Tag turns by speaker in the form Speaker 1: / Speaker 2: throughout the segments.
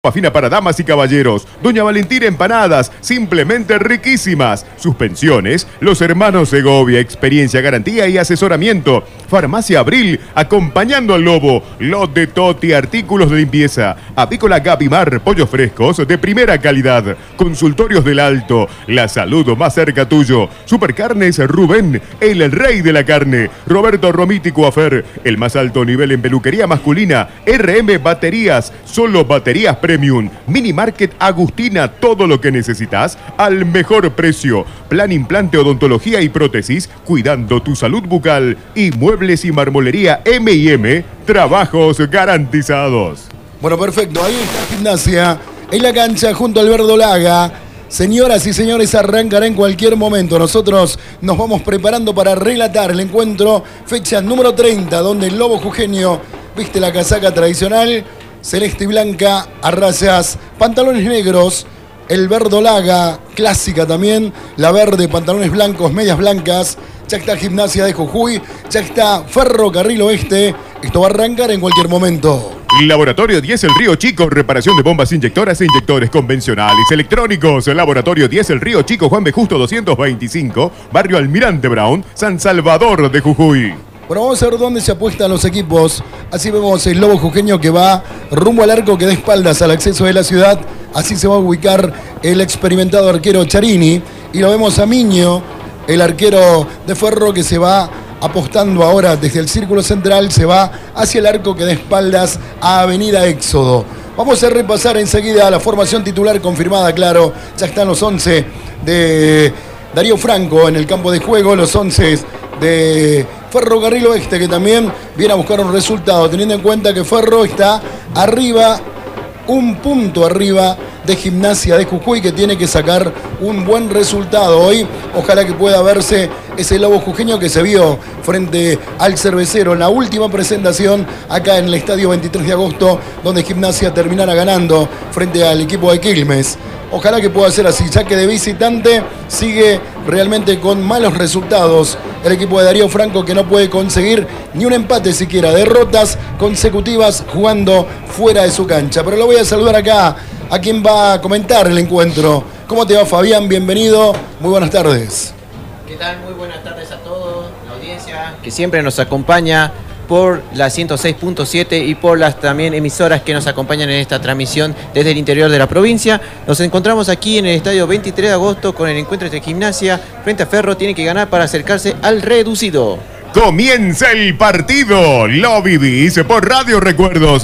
Speaker 1: Fina para damas y caballeros. Doña Valentina Empanadas, simplemente riquísimas. Suspensiones, los hermanos Segovia, experiencia, garantía y asesoramiento. Farmacia Abril, acompañando al lobo. Lot de Toti, artículos de limpieza. Avícola Gavimar, pollos frescos de primera calidad. Consultorios del Alto, la salud más cerca tuyo. Supercarnes Rubén, el rey de la carne. Roberto Romiti Coafer, el más alto nivel en peluquería masculina. RM Baterías, solo baterías Premium. Mini Market Agustina, todo lo que necesitas al mejor precio. Plan implante, odontología y prótesis, cuidando tu salud bucal. Y muebles y marmolería M&M, trabajos garantizados.
Speaker 2: Bueno, perfecto, ahí está Gimnasia, en la cancha junto al Verdolaga. Señoras y señores, arrancará en cualquier momento. Nosotros nos vamos preparando para relatar el encuentro, fecha número 30, donde el Lobo Jujeño viste la casaca tradicional, celeste y blanca a rayas, pantalones negros, el Verdolaga, clásica también, la verde, pantalones blancos, medias blancas. Ya está Gimnasia de Jujuy, ya está Ferrocarril Oeste. Esto va a arrancar en cualquier momento.
Speaker 1: Laboratorio 10 El Río Chico, reparación de bombas inyectoras e inyectores convencionales electrónicos. Laboratorio 10 El Río Chico, Juan B. Justo 225, barrio Almirante Brown, San Salvador de Jujuy.
Speaker 2: Bueno, vamos a ver dónde se apuestan los equipos. Así vemos el Lobo Jujeño que va rumbo al arco que da espaldas al acceso de la ciudad. Así se va a ubicar el experimentado arquero Charini. Y lo vemos a Miño, el arquero de Ferro, que se va apostando ahora desde el círculo central, se va hacia el arco que da espaldas a Avenida Éxodo. Vamos a repasar enseguida la formación titular confirmada, claro. Ya están los 11 de Darío Franco en el campo de juego, los 11 de Ferrocarril Oeste, que también viene a buscar un resultado, teniendo en cuenta que Ferro está arriba, un punto arriba de Gimnasia de Jujuy, que tiene que sacar un buen resultado hoy. Ojalá que pueda verse ese Lobo Jujeño que se vio frente al Cervecero en la última presentación acá en el estadio 23 de agosto, donde Gimnasia terminara ganando frente al equipo de Quilmes. Ojalá que pueda ser así, ya que de visitante sigue realmente con malos resultados el equipo de Darío Franco, que no puede conseguir ni un empate siquiera, derrotas consecutivas jugando fuera de su cancha. Pero lo voy a saludar acá a quien va a comentar el encuentro. ¿Cómo te va, Fabián? Bienvenido, muy buenas tardes.
Speaker 3: ¿Qué tal? Muy buenas tardes a todos, la audiencia que siempre nos acompaña por la 106.7 y por las también emisoras que nos acompañan en esta transmisión desde el interior de la provincia. Nos encontramos aquí en el estadio 23 de agosto con el encuentro entre Gimnasia frente a Ferro. Tiene que ganar para acercarse al reducido.
Speaker 1: Comienza el partido, lo vivís por Radio Recuerdos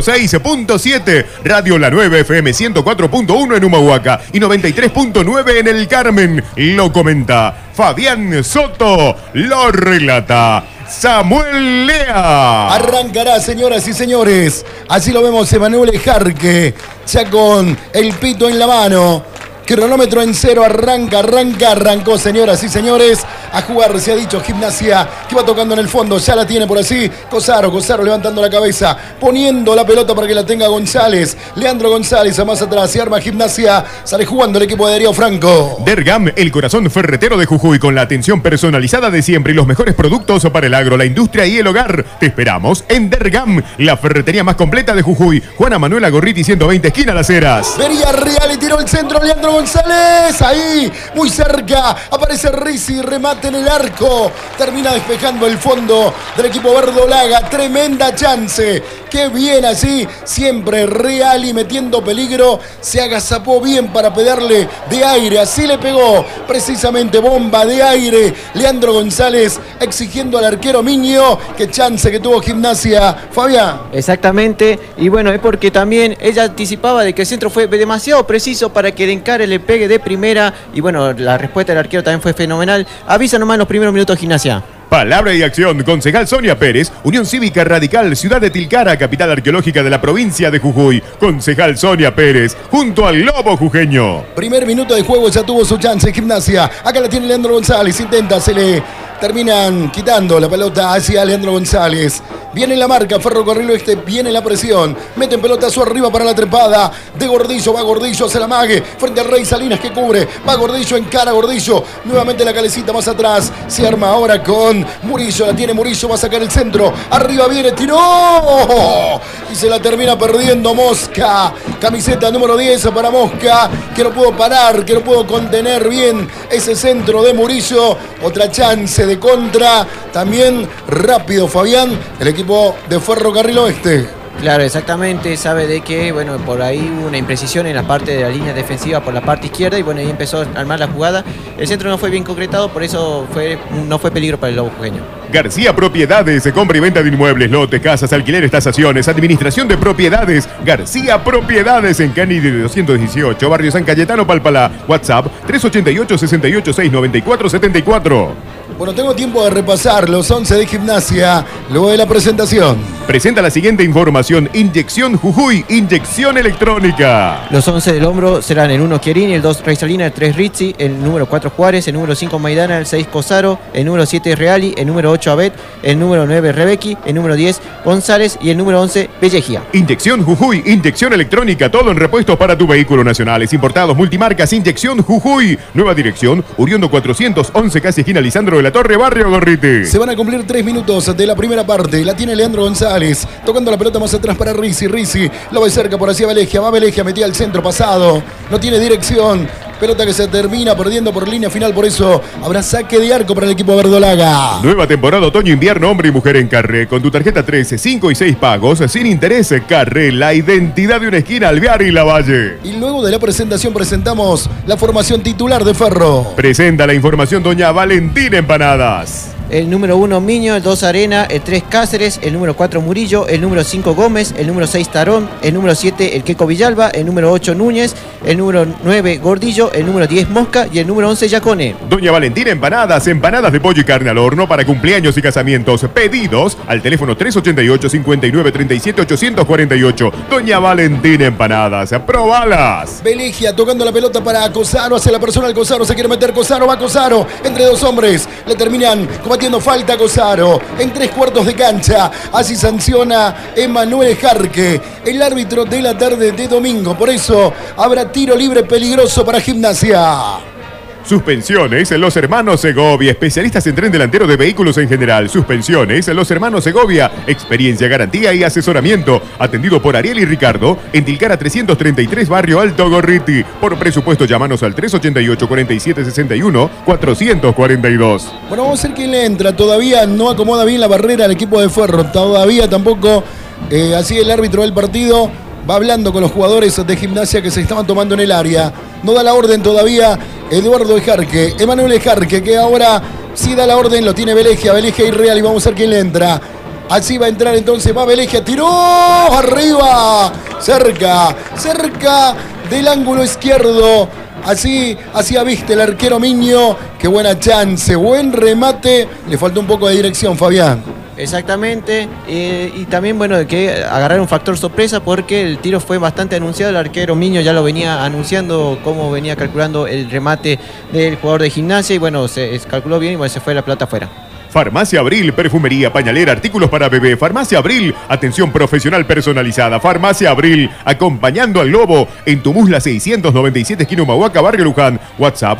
Speaker 1: 106.7, Radio La 9 FM 104.1 en Humahuaca y 93.9 en El Carmen. Lo comenta Fabián Soto, lo relata Samuel Lea.
Speaker 2: Arrancará, señoras y señores, así lo vemos Emanuel Ejarque, ya con el pito en la mano. Cronómetro en cero, arrancó, señoras y señores. A jugar, se ha dicho, Gimnasia, que va tocando en el fondo, ya la tiene por así. Cosaro levantando la cabeza, poniendo la pelota para que la tenga González. Leandro González a más atrás, se arma Gimnasia, sale jugando el equipo de Darío Franco.
Speaker 1: Dergam, el corazón ferretero de Jujuy, con la atención personalizada de siempre y los mejores productos para el agro, la industria y el hogar. Te esperamos en Dergam, la ferretería más completa de Jujuy. Juana Manuela Gorriti 120, esquina Las Heras.
Speaker 2: Vería Real y tiró el centro, Leandro González, ahí, muy cerca, aparece Rizzi, remate en el arco, termina despejando el fondo del equipo Verdolaga, tremenda chance, qué bien así, siempre Real y metiendo peligro, se agazapó bien para pegarle de aire, así le pegó, precisamente bomba de aire, Leandro González exigiendo al arquero Miño, qué chance que tuvo Gimnasia, Fabián.
Speaker 3: Exactamente, y bueno, es porque también ella anticipaba de que el centro fue demasiado preciso para que el encare le pegue de primera, y bueno, la respuesta del arquero también fue fenomenal. Avisa nomás en los primeros minutos Gimnasia.
Speaker 1: Palabra y acción, concejal Sonia Pérez, Unión Cívica Radical, Ciudad de Tilcara, capital arqueológica de la provincia de Jujuy. Concejal Sonia Pérez, junto al Lobo Jujeño.
Speaker 2: Primer minuto de juego, ya tuvo su chance Gimnasia. Acá la tiene Leandro González, intenta, se le terminan quitando la pelota hacia Leandro González. Viene la marca, Ferrocarril Oeste, viene la presión. Meten pelotazo arriba para la trepada de Gordillo. Va Gordillo hacia la mague, frente al Rey Salinas que cubre. Va Gordillo, encara Gordillo. Nuevamente la calecita más atrás. Se arma ahora con Murillo. La tiene Murillo, va a sacar el centro. Arriba viene, tiró. Y se la termina perdiendo Mosca. Camiseta número 10 para Mosca, que no pudo parar, que no pudo contener bien ese centro de Murillo. Otra chance de contra. También rápido Fabián, el equipo de Ferrocarril Oeste.
Speaker 3: Claro, exactamente, sabe de que, bueno, por ahí hubo una imprecisión en la parte de la línea defensiva por la parte izquierda y bueno, ahí empezó a armar la jugada. El centro no fue bien concretado, por eso no fue peligro para el Lobo Jujeño.
Speaker 1: García Propiedades, compra y venta de inmuebles, lotes, casas, alquileres, tasaciones, administración de propiedades. García Propiedades en Kennedy de 218, Barrio San Cayetano, Palpalá. WhatsApp 388-686-9474.
Speaker 2: Bueno, tengo tiempo de repasar los 11 de Gimnasia luego de la presentación.
Speaker 1: Presenta la siguiente información. Inyección Jujuy, inyección electrónica.
Speaker 3: Los 11 del hombro serán el 1 Chiarini, el 2 Rey Salina, el 3 Rizzi, el número 4 Juárez, el número 5 Maidana, el 6 Cosaro, el número 7 Reali, el número 8 Abet, el número 9 Rebequi, el número 10 González y el número 11 Bellejía.
Speaker 1: Inyección Jujuy, inyección electrónica, todo en repuestos para tu vehículo nacionales, importados, multimarcas. Inyección Jujuy. Nueva dirección, Uriondo 411, casi esquina Lisandro de la Torre, Barrio Gorriti.
Speaker 2: Se van a cumplir 3 minutos de la primera parte. La tiene Leandro González, tocando la pelota más atrás para Rizzi. Rizzi lo ve cerca por hacia Velegia. Va Velegia, metía al centro pasado. No tiene dirección. Pelota que se termina perdiendo por línea final. Por eso habrá saque de arco para el equipo verdolaga.
Speaker 1: Nueva temporada otoño-invierno, hombre y mujer en Carré. Con tu tarjeta 13, 5 y 6 pagos, sin interés. Carré, la identidad de una esquina, Alvear y Lavalle.
Speaker 2: Y luego de la presentación presentamos la formación titular de Ferro.
Speaker 1: Presenta la información doña Valentina Empanadas.
Speaker 3: El número 1 Miño, el 2 Arena, el 3 Cáceres, el número 4 Murillo, el número 5 Gómez, el número 6 Tarón, el número 7 el Queco Villalba, el número 8 Núñez, el número 9 Gordillo, el número 10 Mosca y el número 11 Yacone.
Speaker 1: Doña Valentina Empanadas, empanadas de pollo y carne al horno para cumpleaños y casamientos. Pedidos al teléfono 388-5937-848. Doña Valentina Empanadas, probalas.
Speaker 2: Velegia tocando la pelota para Cosaro, hacia la persona del Cosaro, se quiere meter Cosaro, va Cosaro, entre dos hombres, le terminan combatiendo falta Cosaro, en 3/4 de cancha, así sanciona Emanuel Jarque, el árbitro de la tarde de domingo, por eso habrá tiro libre peligroso para Gimnasia.
Speaker 1: Suspensiones, los hermanos Segovia, especialistas en tren delantero de vehículos en general. Suspensiones, los hermanos Segovia, experiencia, garantía y asesoramiento. Atendido por Ariel y Ricardo, en Tilcara 333, Barrio Alto Gorriti. Por presupuesto, llámanos al 388-4761-442.
Speaker 2: Bueno, vamos a ver quién le entra. Todavía no acomoda bien la barrera al equipo de Ferro. Todavía tampoco, así el árbitro del partido va hablando con los jugadores de Gimnasia que se estaban tomando en el área. No da la orden todavía Eduardo Ejarque, Emanuel Ejarque, que ahora sí da la orden, lo tiene Velegia y Real, y vamos a ver quién le entra. Así va a entrar entonces, va Velegia, tiró arriba, cerca del ángulo izquierdo. Así hacía viste el arquero Miño. Qué buena chance, buen remate. Le faltó un poco de dirección, Fabián.
Speaker 3: Exactamente, y también bueno, de que agarrar un factor sorpresa porque el tiro fue bastante anunciado. El arquero Miño ya lo venía anunciando, cómo venía calculando el remate del jugador de Gimnasia y bueno, se calculó bien y bueno, se fue la pelota afuera.
Speaker 1: Farmacia Abril, perfumería, pañalera, artículos para bebé. Farmacia Abril, atención profesional personalizada. Farmacia Abril, acompañando al Lobo en Tumusla 697, esquina Humahuaca, Barrio Luján. WhatsApp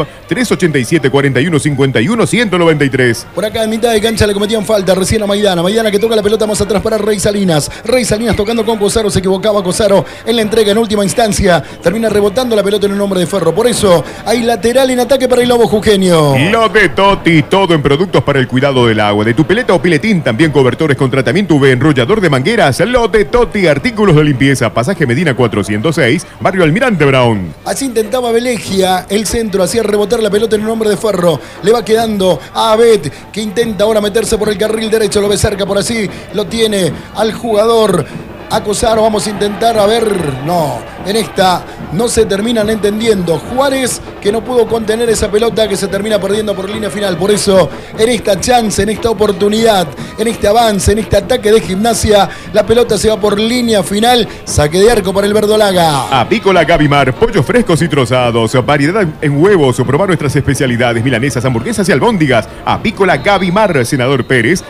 Speaker 1: 387-41-51-193.
Speaker 2: Por acá en mitad de cancha le cometían falta recién a Maidana. Maidana que toca la pelota más atrás para Rey Salinas. Rey Salinas tocando con Cosaro, se equivocaba Cosaro en la entrega en última instancia. Termina rebotando la pelota en un hombre de Ferro. Por eso hay lateral en ataque para el Lobo Jujeño.
Speaker 1: Lo de Toti, todo en productos para el cuidado del agua, de tu pileta o piletín, también cobertores con tratamiento UV, enrollador de mangueras. Lo de Toti, artículos de limpieza, pasaje Medina 406, Barrio Almirante Brown.
Speaker 2: Así intentaba Velegia, el centro, hacía rebotar la pelota en un hombre de Ferro. Le va quedando a Abet, que intenta ahora meterse por el carril derecho, lo ve cerca por así, lo tiene al jugador a Cosaro. Vamos a intentar, a ver, no, en esta no se terminan entendiendo. Juárez que no pudo contener esa pelota que se termina perdiendo por línea final. Por eso, en esta chance, en esta oportunidad, en este avance, en este ataque de Gimnasia, la pelota se va por línea final. Saque de arco para el verdolaga.
Speaker 1: Apícola Gavimar, pollos frescos y trozados, variedad en huevos, probar nuestras especialidades, milanesas, hamburguesas y albóndigas. Apícola Gavimar, Senador Pérez,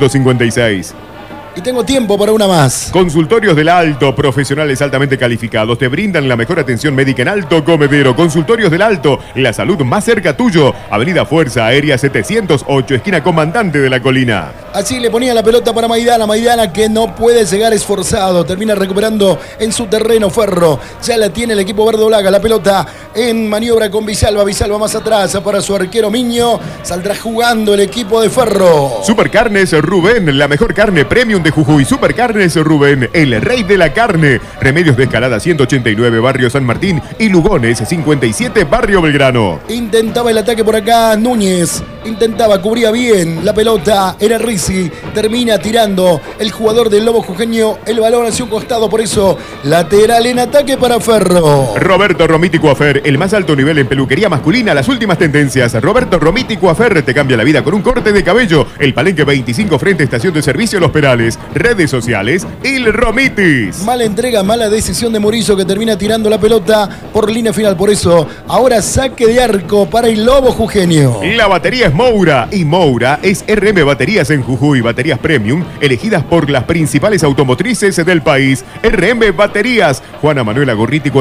Speaker 1: 556.
Speaker 2: Y tengo tiempo para una más.
Speaker 1: Consultorios del Alto, profesionales altamente calificados, te brindan la mejor atención médica en Alto Comedero. Consultorios del Alto, la salud más cerca tuyo. Avenida Fuerza Aérea 708, esquina Comandante de la Colina.
Speaker 2: Así le ponía la pelota para Maidana. Maidana que no puede llegar esforzado. Termina recuperando en su terreno Ferro. Ya la tiene el equipo verdolaga. La pelota en maniobra con Villalba. Villalba más atrás para su arquero Miño. Saldrá jugando el equipo de Ferro.
Speaker 1: Supercarnes Rubén, la mejor carne premium de Jujuy. Supercarnes Rubén, el rey de la carne. Remedios de Escalada 189, Barrio San Martín, y Lugones 57, Barrio Belgrano.
Speaker 2: Intentaba el ataque por acá Núñez. Intentaba, cubría bien la pelota. Era Rizzi. Termina tirando el jugador del Lobo Jujeño el balón hacia un costado. Por eso, lateral en ataque para Ferro.
Speaker 1: Roberto Romiti Coafer, el más alto nivel en peluquería masculina. Las últimas tendencias. Roberto Romiti Coafer te cambia la vida con un corte de cabello. El Palenque 25 frente a Estación de Servicio Los Perales. Redes sociales, Il Romitis.
Speaker 2: Mala entrega, mala decisión de Murillo que termina tirando la pelota por línea final. Por eso, ahora saque de arco para el Lobo Jujeño.
Speaker 1: La batería es Moura y Moura es RM Baterías en Jujuy. Baterías premium elegidas por las principales automotrices del país. RM Baterías, Juana Manuela Gorriti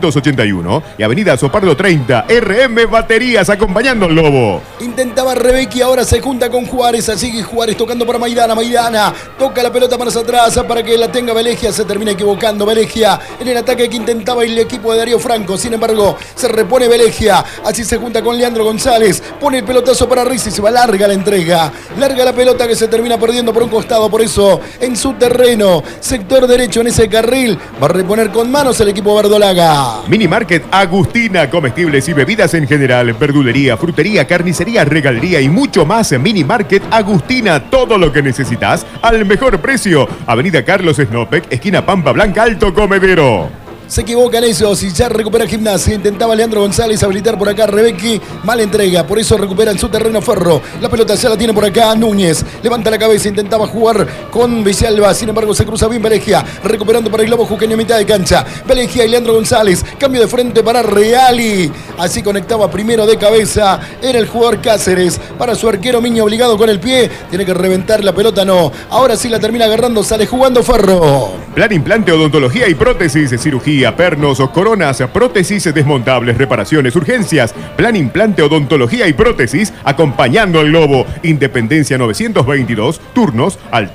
Speaker 1: 481 y Avenida Sopardo 30. RM Baterías acompañando al Lobo.
Speaker 2: Intentaba Rebecki, ahora se junta con Juárez. Sigue Juárez tocando para Maidana. Maidana toca la pelota más atrás para que la tenga Velegia. Se termina equivocando Velegia en el ataque que intentaba el equipo de Darío Franco. Sin embargo, se repone Velegia. Así se junta con Leandro González. Pone el pelotazo para Rizzi. Se va larga la entrega. Larga la pelota que se termina perdiendo por un costado. Por eso, en su terreno, sector derecho en ese carril, va a reponer con manos el equipo verdolaga.
Speaker 1: Mini Market Agustina, comestibles y bebidas en general, verdulería, frutería, carnicería, regalería y mucho más. Mini Market Agustina, todo lo que necesitas al mejor precio. Avenida Carlos Snopek, esquina Pampa Blanca, Alto Comedero.
Speaker 2: Se equivocan esos y ya recupera Gimnasia. Intentaba Leandro González habilitar por acá Rebecki. Mala entrega, por eso recupera en su terreno Ferro. La pelota ya la tiene por acá Núñez. Levanta la cabeza, intentaba jugar con Villalba. Sin embargo, se cruza bien Velegia. Recuperando para el Lobo Jujeño a mitad de cancha. Velegia y Leandro González. Cambio de frente para Reali. Así conectaba primero de cabeza. Era el jugador Cáceres. Para su arquero Miño obligado con el pie. Tiene que reventar la pelota, no. Ahora sí la termina agarrando. Sale jugando Ferro.
Speaker 1: Plan implante, odontología y prótesis, cirugía, pernos, coronas, prótesis desmontables, reparaciones, urgencias. Plan implante, odontología y prótesis, acompañando al Lobo. Independencia 922, turnos al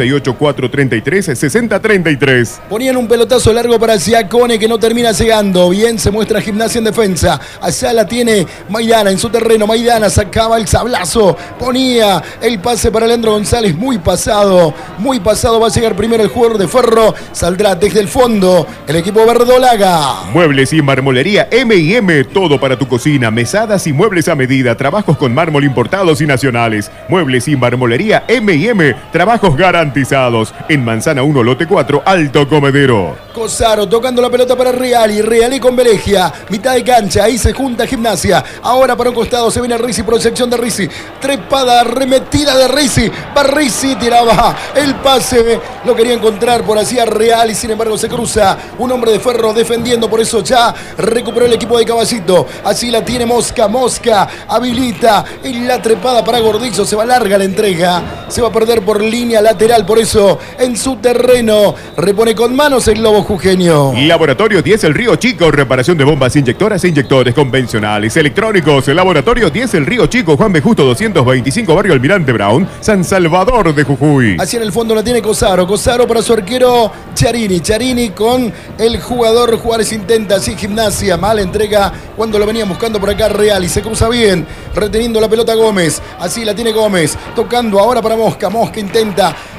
Speaker 1: 388-433-6033.
Speaker 2: Ponían un pelotazo largo para Giacone que no termina llegando. Bien se muestra Gimnasia en defensa. Allá la tiene Maidana en su terreno. Maidana sacaba el sablazo. Ponía el pase para Leandro González. Muy pasado. Muy pasado. Va a llegar primero el jugador de Ferro. Saldrá desde el fondo el equipo verdolaga.
Speaker 1: Muebles y marmolería M&M, todo para tu cocina, mesadas y muebles a medida, trabajos con mármol importados y nacionales. Muebles y marmolería M&M, trabajos garantizados. En Manzana 1, lote 4, Alto Comedero.
Speaker 2: Cosaro tocando la pelota para Reali. Reali con Velegia. Mitad de cancha. Ahí se junta Gimnasia. Ahora para un costado se viene Rizzi. Proyección de Rizzi. Trepada, arremetida de Rizzi. Va Rizzi, tiraba el pase. Lo quería encontrar por así a Reali. Sin embargo, se cruza un hombre de Ferro defendiendo. Por eso ya recuperó el equipo de Caballito. Así la tiene Mosca. Mosca habilita en la trepada para Gordillo. Se va larga la entrega. Se va a perder por línea lateral. Por eso en su terreno repone con manos el Lobo Jujeño.
Speaker 1: Laboratorio 10 El Río Chico, reparación de bombas inyectoras e inyectores convencionales, electrónicos. Laboratorio 10 El Río Chico, Juan B. Justo 225, Barrio Almirante Brown, San Salvador de Jujuy.
Speaker 2: Así en el fondo la tiene Cosaro. Cosaro para su arquero Charini. Charini con el jugador Juárez. Intenta así Gimnasia. Mala entrega cuando lo venía buscando por acá Real y se cruza bien, reteniendo la pelota Gómez. Así la tiene Gómez. Tocando ahora para Mosca. Mosca intenta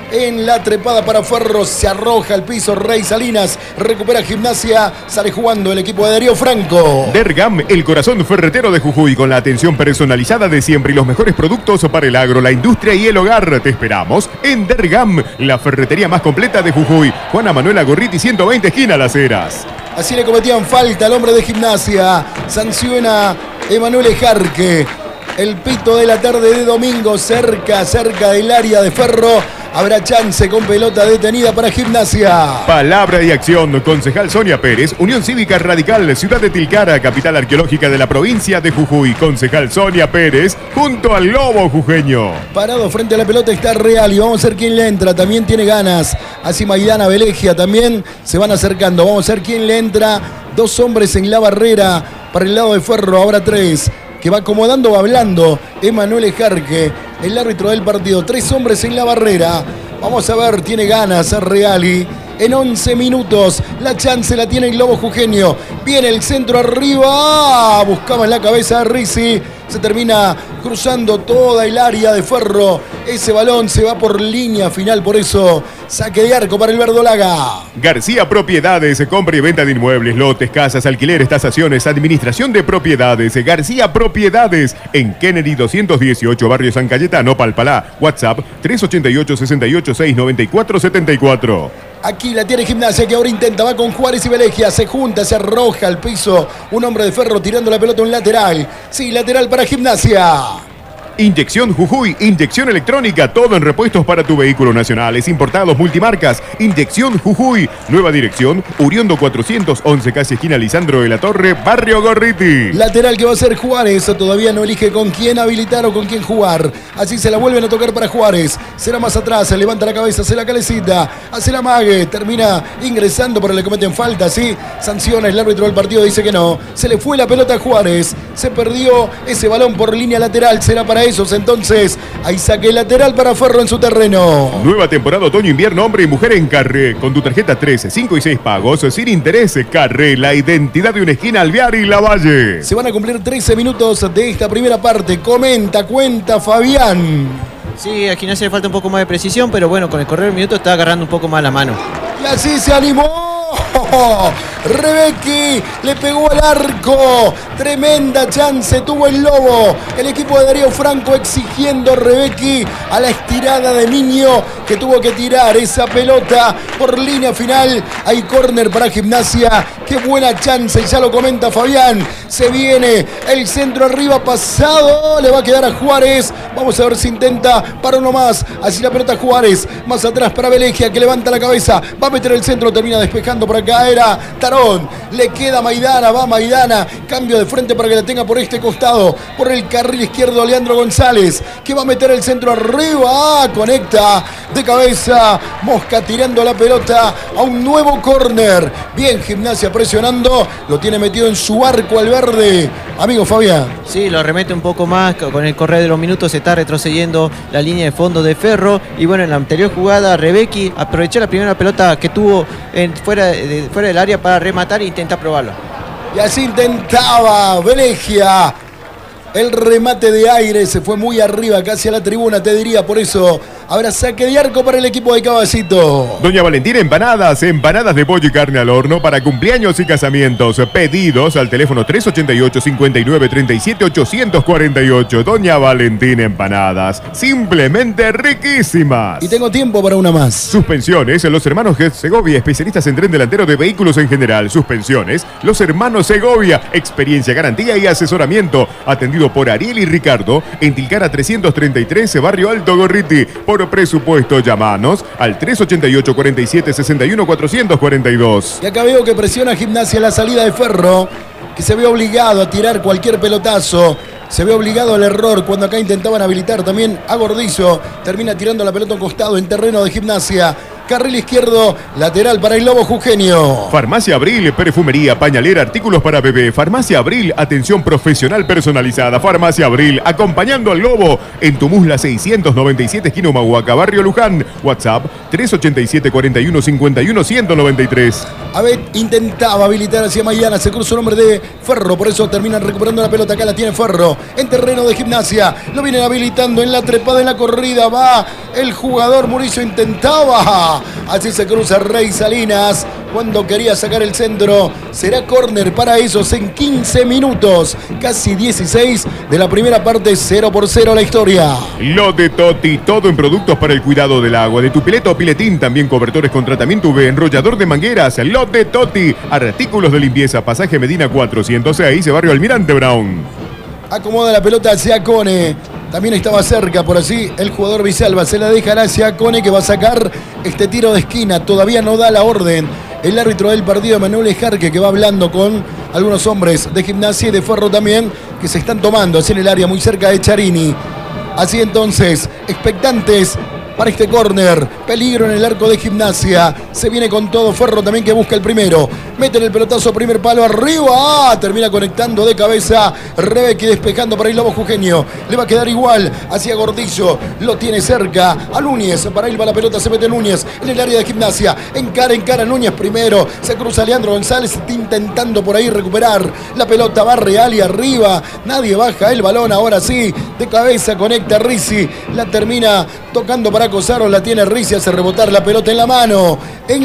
Speaker 2: en la trepada para Ferro, se arroja al piso Rey Salinas, recupera Gimnasia, sale jugando el equipo de Darío Franco.
Speaker 1: Dergam, el corazón ferretero de Jujuy, con la atención personalizada de siempre y los mejores productos para el agro, la industria y el hogar. Te esperamos en Dergam, la ferretería más completa de Jujuy. Juana Manuela Gorriti, 120, esquina Las Heras.
Speaker 2: Así le cometían falta al hombre de Gimnasia. Sanciona Emanuel Ejarque. El pito de la tarde de domingo, cerca del área de Ferro. Habrá chance con pelota detenida para Gimnasia.
Speaker 1: Palabra y acción. Concejal Sonia Pérez, Unión Cívica Radical, Ciudad de Tilcara, capital arqueológica de la provincia de Jujuy. Concejal Sonia Pérez, junto al lobo jujeño.
Speaker 2: Parado frente a la pelota está Real y vamos a ver quién le entra. También tiene ganas. Así Maidana, Velegia también se van acercando. Vamos a ver quién le entra. Dos hombres en la barrera para el lado de Ferro. Ahora tres. Que va acomodando, va hablando Emanuel Ejarque, el árbitro del partido. Tres hombres en la barrera. Vamos a ver, tiene ganas Reali. En 11 minutos, la chance la tiene el Lobo Jujeño. Viene el centro arriba. Buscaba en la cabeza a Rizzi. Se termina cruzando toda el área de Ferro. Ese balón se va por línea final, por eso saque de arco para el Verdolaga.
Speaker 1: García Propiedades, compra y venta de inmuebles, lotes, casas, alquileres, tasaciones, administración de propiedades. García Propiedades, en Kennedy 218, Barrio San Cayetano, Palpalá. WhatsApp 388-68-694-74.
Speaker 2: Aquí la tiene Gimnasia, que ahora intenta, va con Juárez y Velegia, se junta, se arroja al piso. Un hombre de Ferro tirando la pelota, un lateral. Sí, lateral para Gimnasia.
Speaker 1: Inyección Jujuy, inyección electrónica, todo en repuestos para tu vehículo, nacionales, importados, multimarcas. Inyección Jujuy, nueva dirección, Uriondo 411, casi esquina Lisandro de la Torre, Barrio Gorriti.
Speaker 2: Lateral que va a ser Juárez, todavía no elige con quién habilitar o con quién jugar. Así se la vuelven a tocar para Juárez. Será más atrás, se levanta la cabeza, se la calecita, hace la mague, termina ingresando, pero le cometen falta, sí. Sanciona el árbitro del partido, dice que no. Se le fue la pelota a Juárez, se perdió ese balón por línea lateral, será para esos, entonces hay saque lateral para Ferro en su terreno.
Speaker 1: Nueva temporada otoño-invierno, hombre y mujer en Carré, con tu tarjeta 13, 5 y 6 pagos, sin interés. Carré, la identidad de una esquina, Alvear y Lavalle.
Speaker 2: Se van a cumplir 13 minutos de esta primera parte. Cuenta Fabián.
Speaker 3: Sí, a Gimnasia le falta un poco más de precisión, pero bueno, con el correr del minuto está agarrando un poco más la mano.
Speaker 2: Y así se animó. Rebecki le pegó al arco. Tremenda chance tuvo el Lobo. El equipo de Darío Franco exigiendo a Rebecki a la estirada de Niño, que tuvo que tirar esa pelota por línea final. Hay córner para Gimnasia. Qué buena chance, ya lo comenta Fabián. Se viene el centro arriba pasado. Le va a quedar a Juárez. Vamos a ver si intenta para uno más. Así la pelota Juárez. Más atrás para Velegia, que levanta la cabeza. Va a meter el centro, termina despejando por acá. Era Tarón. Le queda Maidana. Va Maidana. Cambio de frente para que la tenga por este costado. Por el carril izquierdo Leandro González, que va a meter el centro arriba. Conecta de cabeza. Mosca tirando la pelota a un nuevo córner. Bien, Gimnasia presionando. Lo tiene metido en su arco al verde. Amigo Fabián.
Speaker 3: Sí, lo remete un poco más. Con el correr de los minutos se está retrocediendo la línea de fondo de Ferro. Y bueno, en la anterior jugada, Rebecki aprovechó la primera pelota que tuvo fuera del área para rematar e intenta probarlo.
Speaker 2: Y así intentaba Velegia. El remate de aire se fue muy arriba, casi a la tribuna, te diría. Por eso habrá saque de arco para el equipo de Caballito.
Speaker 1: Doña Valentina Empanadas, empanadas de pollo y carne al horno para cumpleaños y casamientos. Pedidos al teléfono 388-5937-848. Doña Valentina Empanadas, simplemente riquísimas.
Speaker 2: Y tengo tiempo para una más.
Speaker 1: Suspensiones, los hermanos Segovia, especialistas en tren delantero de vehículos en general. Suspensiones, los hermanos Segovia, experiencia, garantía y asesoramiento. Atendido por Ariel y Ricardo en Tilcara 333, Barrio Alto Gorriti. Por presupuesto, llamanos al 388-47-61-442.
Speaker 2: Y acá veo que presiona Gimnasia la salida de Ferro, que se ve obligado a tirar cualquier pelotazo. Se ve obligado al error cuando acá intentaban habilitar también a Gordizo. Termina tirando la pelota a un costado en terreno de Gimnasia. carril izquierdo, lateral para el Lobo Jujeño.
Speaker 1: Farmacia Abril, perfumería, pañalera, artículos para bebé. Farmacia Abril, atención profesional personalizada. Farmacia Abril, acompañando al Lobo en tu Musla 697, esquina Humahuaca, barrio Luján. WhatsApp 387 41 51 193.
Speaker 2: Abed intentaba habilitar hacia Maidana, se cruza un hombre de Ferro, por eso terminan recuperando la pelota. Acá la tiene Ferro en terreno de Gimnasia, lo vienen habilitando en la trepada, en la corrida, va el jugador Muricio, intentaba, así se cruza Rey Salinas cuando quería sacar el centro. Será córner para esos en 15 minutos, casi 16 de la primera parte. 0-0 la historia.
Speaker 1: Lote Toti, todo en productos para el cuidado del agua, de tu pileta o piletín, también cobertores con tratamiento UV, enrollador de mangueras. Lote Toti, artículos de limpieza, pasaje Medina 406, barrio Almirante Brown.
Speaker 2: Acomoda la pelota hacia Cone. También estaba cerca, por así el jugador Villalba se la dejará hacia Cone, que va a sacar este tiro de esquina. Todavía no da la orden el árbitro del partido, Manuel Ejarque, que va hablando con algunos hombres de Gimnasia y de Ferro también, que se están tomando así en el área muy cerca de Charini. Así entonces, expectantes para este córner. Peligro en el arco de Gimnasia. Se viene con todo. Ferro también, que busca el primero. Mete el pelotazo, primer palo arriba. Termina conectando de cabeza Rebequi, despejando para el Lobo Jujeño. Le va a quedar igual hacia Gordillo. Lo tiene cerca a Núñez. Para él va la pelota, se mete Núñez en el área de Gimnasia. Encara Núñez primero. Se cruza Leandro González. Está intentando por ahí recuperar la pelota. Va Real y arriba. Nadie baja el balón. Ahora sí, de cabeza conecta Rizzi. La termina tocando para Cosaro, la tiene Rizzi, hace rebotar la pelota en la mano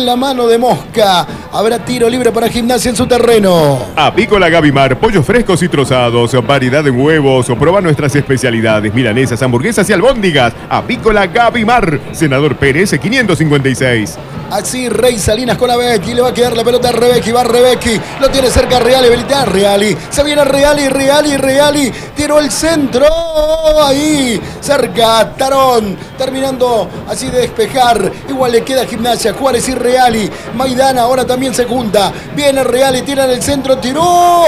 Speaker 2: de Mosca. Habrá tiro libre para Gimnasia en su terreno.
Speaker 1: Apícola Gavimar, pollos frescos y trozados, variedad de huevos, proba nuestras especialidades, milanesas, hamburguesas y albóndigas. Apícola Gavimar, Senador Pérez 556.
Speaker 2: Así Rey Salinas con Rebequi, le va a quedar la pelota a Rebequi, va Rebequi, lo tiene cerca Reali, habilita Reali, se viene Reali, tiró el centro, ahí, cerca Tarón, terminando así de despejar, igual le queda Gimnasia, Juárez y Reali, Maidana ahora también se junta, viene Reali, tira en el centro, tiró,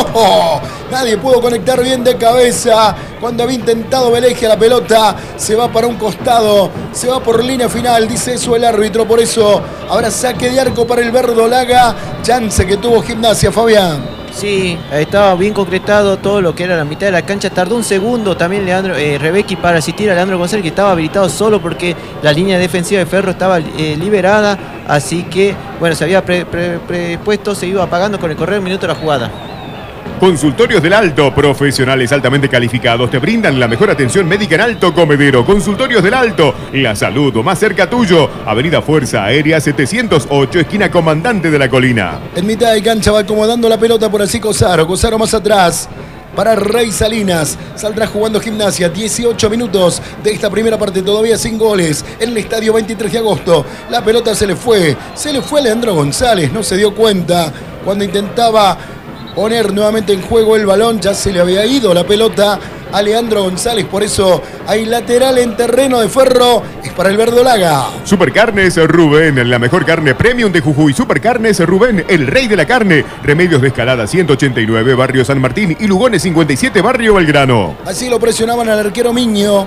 Speaker 2: nadie pudo conectar bien de cabeza, cuando había intentado Velegia la pelota, se va para un costado, se va por línea final, dice eso el árbitro, por eso habrá saque de arco para el Verdolaga. Chance que tuvo Gimnasia, Fabián.
Speaker 3: Sí, estaba bien concretado todo lo que era la mitad de la cancha. Tardó un segundo también Rebequi para asistir a Leandro González, que estaba habilitado solo porque la línea defensiva de Ferro estaba liberada. Así que, bueno, se había prepuesto, se iba apagando con el correr un minuto de la jugada.
Speaker 1: Consultorios del Alto, profesionales altamente calificados, te brindan la mejor atención médica en Alto Comedero. Consultorios del Alto, la salud más cerca tuyo. Avenida Fuerza Aérea 708, esquina Comandante de la Colina.
Speaker 2: En mitad de cancha va acomodando la pelota por así Cosaro más atrás. Para Rey Salinas, saldrá jugando Gimnasia. 18 minutos de esta primera parte, todavía sin goles en el estadio 23 de agosto. La pelota se le fue a Leandro González, no se dio cuenta cuando intentaba poner nuevamente en juego el balón, ya se le había ido la pelota a Leandro González, por eso hay lateral en terreno de Ferro, es para el Verdolaga.
Speaker 1: Supercarnes Rubén, la mejor carne premium de Jujuy. Supercarnes Rubén, el rey de la carne. Remedios de Escalada 189, barrio San Martín, y Lugones 57, barrio Belgrano.
Speaker 2: Así lo presionaban al arquero Miño,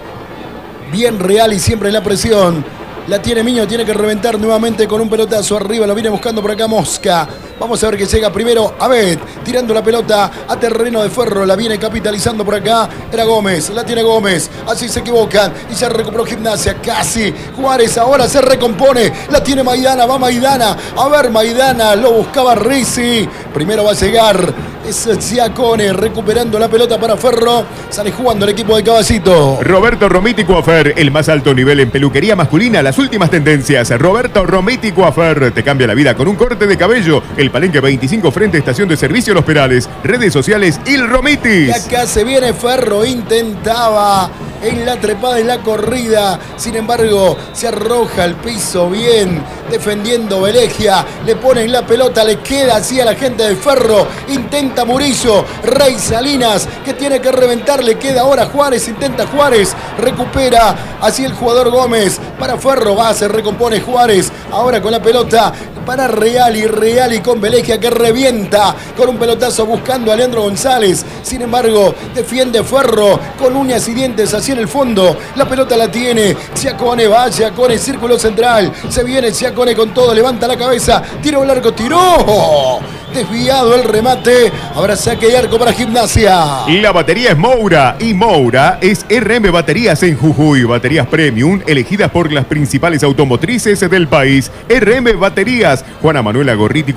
Speaker 2: bien Real y siempre en la presión. La tiene Miño, tiene que reventar nuevamente con un pelotazo arriba, lo viene buscando por acá Mosca. Vamos a ver que llega primero Abed, tirando la pelota a terreno de Ferro, la viene capitalizando por acá. Era Gómez, la tiene Gómez, así se equivocan y se recuperó Gimnasia, casi. Juárez ahora se recompone, la tiene Maidana, va Maidana. A ver Maidana, lo buscaba Rizzi. Primero va a llegar, es Giacone recuperando la pelota para Ferro. Sale jugando el equipo de Caballito.
Speaker 1: Roberto Romiti Coafer, el más alto nivel en peluquería masculina, las últimas tendencias. Roberto Romiti Coafer, te cambia la vida con un corte de cabello. El Palenque 25 frente a Estación de Servicio Los Perales. Redes sociales Il Romitis.
Speaker 2: Y acá se viene Ferro, intentaba en la trepada, en la corrida. Sin embargo, se arroja al piso bien, defendiendo Velegia. Le ponen la pelota, le queda así a la gente de Ferro. Intenta Murillo, Rey Salinas, que tiene que reventar. Le queda ahora Juárez, intenta Juárez. Recupera así el jugador Gómez. Para Ferro va, se recompone Juárez. Ahora con la pelota para Reali con Velegia que revienta con un pelotazo buscando a Leandro González. Sin embargo, defiende Ferro con uñas y dientes hacia en el fondo. La pelota la tiene Ciacone, va Ciacone, círculo central. Se viene Ciacone con todo, levanta la cabeza, tiro largo, tiró. Desviado el remate. Habrá saque de arco para Gimnasia.
Speaker 1: La batería es Moura y Moura es RM Baterías en Jujuy. Baterías premium elegidas por las principales automotrices del país. RM Baterías, Juana Manuela Gorriti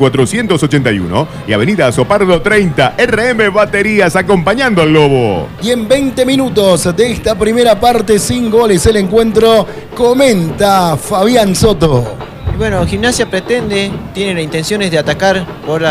Speaker 1: 481 y Avenida Sopardo 30. RM Baterías acompañando al Lobo.
Speaker 2: Y en 20 minutos de esta primera parte, sin goles el encuentro, comenta Fabián Soto.
Speaker 3: Bueno, Gimnasia tiene intenciones de atacar por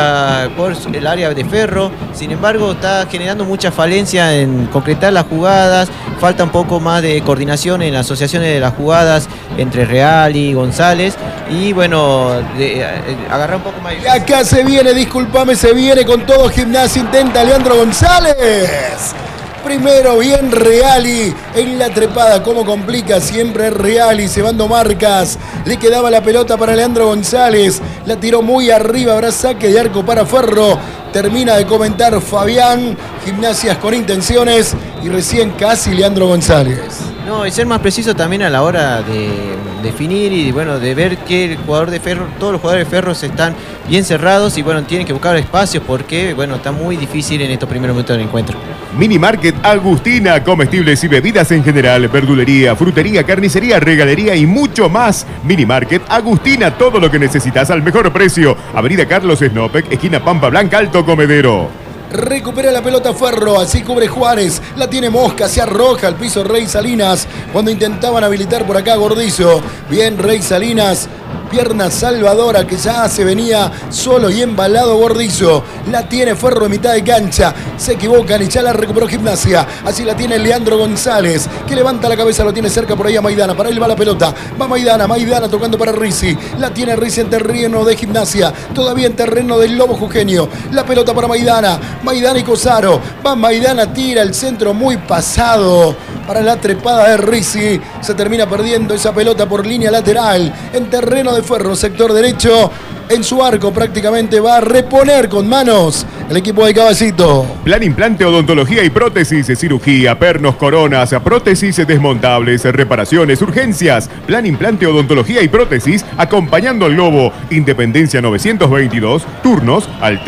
Speaker 3: el área de Ferro, sin embargo está generando mucha falencia en concretar las jugadas, falta un poco más de coordinación en las asociaciones de las jugadas entre Reali y González, y bueno, agarrar un poco más de...
Speaker 2: Y acá se viene, discúlpame, se viene con todo Gimnasia, intenta Leandro González. Primero bien Reali en la trepada, como complica siempre Reali, cebando marcas. Le quedaba la pelota para Leandro González, la tiró muy arriba, habrá saque de arco para Ferro. Termina de comentar Fabián, Gimnasias con intenciones y recién casi Leandro González.
Speaker 3: No, y ser más preciso también a la hora de definir y bueno, de ver que el jugador de Ferro, todos los jugadores de Ferro están bien cerrados y bueno, tienen que buscar espacios porque bueno, está muy difícil en estos primeros momentos del encuentro.
Speaker 1: Mini Market Agustina, comestibles y bebidas en general, verdulería, frutería, carnicería, regalería y mucho más. Mini Market Agustina, todo lo que necesitas al mejor precio. Avenida Carlos Snopek, esquina Pampa Blanca, Alto Comedero.
Speaker 2: Recupera la pelota Ferro, así cubre Juárez, la tiene Mosca, se arroja al piso Rey Salinas cuando intentaban habilitar por acá Gordizo. Bien Rey Salinas, pierna salvadora que ya se venía solo y embalado Gordizo. La tiene Ferro en mitad de cancha, se equivocan y ya la recuperó Gimnasia. Así la tiene Leandro González que levanta la cabeza, lo tiene cerca por ahí a Maidana, para él va la pelota, va Maidana tocando para Rizzi, la tiene Rizzi en terreno de Gimnasia, todavía en terreno del Lobo Jujeño. La pelota para Maidana y Cosaro, va Maidana, tira el centro muy pasado para la trepada de Rizzi, se termina perdiendo esa pelota por línea lateral en terreno de Ferro, sector derecho. En su arco prácticamente va a reponer con manos el equipo de Caballito.
Speaker 1: Plan implante, odontología y prótesis, cirugía, pernos, coronas, prótesis desmontables, reparaciones, urgencias. Plan implante, odontología y prótesis acompañando al Lobo. Independencia 922, turnos al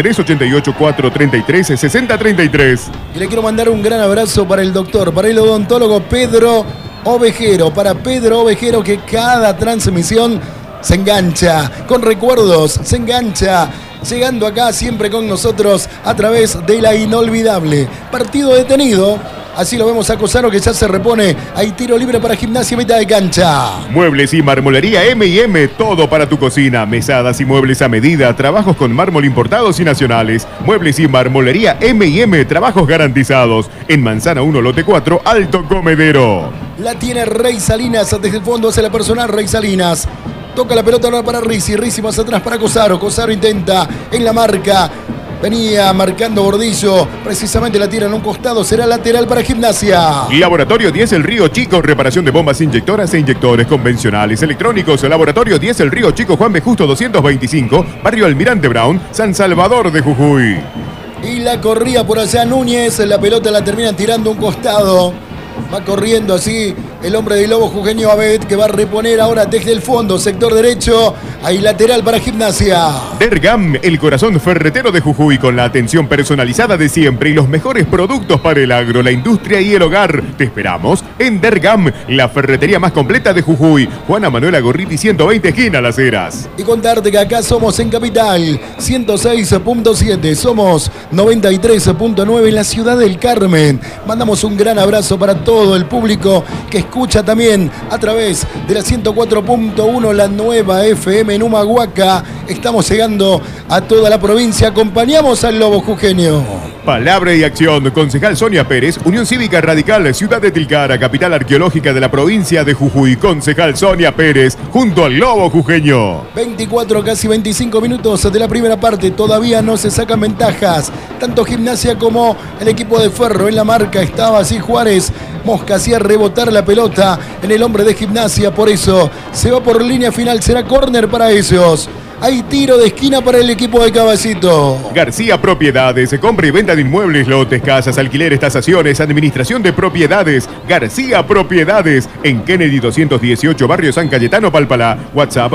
Speaker 1: 388-433-6033.
Speaker 2: Y le quiero mandar un gran abrazo para el doctor, para el odontólogo Pedro Ovejero, para Pedro Ovejero que cada transmisión se engancha con recuerdos, se engancha llegando acá siempre con nosotros a través de la inolvidable. Partido detenido, así lo vemos a Cosaro que ya se repone. Hay tiro libre para Gimnasia mitad de cancha.
Speaker 1: Muebles y marmolería M&M, todo para tu cocina. Mesadas y muebles a medida, trabajos con mármol importados y nacionales. Muebles y marmolería M&M, trabajos garantizados. En Manzana 1, lote 4, Alto Comedero.
Speaker 2: La tiene Rey Salinas desde el fondo hacia la personal. Rey Salinas toca la pelota ahora para Rizzi, Rizzi más atrás para Cosaro, Cosaro intenta en la marca, venía marcando Gordillo, precisamente la tira en un costado, será lateral para Gimnasia.
Speaker 1: Laboratorio 10 El Río Chico, reparación de bombas inyectoras e inyectores convencionales electrónicos. Laboratorio 10 El Río Chico, Juan B. Justo 225, barrio Almirante Brown, San Salvador de Jujuy.
Speaker 2: Y la corría por allá Núñez, la pelota la terminan tirando un costado. Va corriendo así el hombre del Lobo Jujeño Abed que va a reponer ahora desde el fondo, sector derecho. Ahí lateral para Gimnasia.
Speaker 1: Dergam, el corazón ferretero de Jujuy, con la atención personalizada de siempre y los mejores productos para el agro, la industria y el hogar. Te esperamos en Dergam, la ferretería más completa de Jujuy. Juana Manuela Gorriti 120, esquina Las Heras.
Speaker 2: Y contarte que acá somos en Capital 106.7, somos 93.9 en la ciudad del Carmen. Mandamos un gran abrazo para todo el público que escucha también a través de la 104.1, la nueva FM en Humahuaca. Estamos llegando a toda la provincia, acompañamos al Lobo Jujeño.
Speaker 1: Palabra y acción, concejal Sonia Pérez, Unión Cívica Radical, Ciudad de Tilcara, capital arqueológica de la provincia de Jujuy. Concejal Sonia Pérez, junto al Lobo Jujeño.
Speaker 2: 24, casi 25 minutos de la primera parte, todavía no se sacan ventajas. Tanto Gimnasia como el equipo de Ferro en la marca, estaba así Juárez. Mosca hacía rebotar la pelota en el hombre de Gimnasia, por eso se va por línea final, será córner para ellos. Hay tiro de esquina para el equipo de Caballito.
Speaker 1: García Propiedades, compra y venta de inmuebles, lotes, casas, alquileres, tasaciones, administración de propiedades. García Propiedades, en Kennedy 218, Barrio San Cayetano, Palpalá. WhatsApp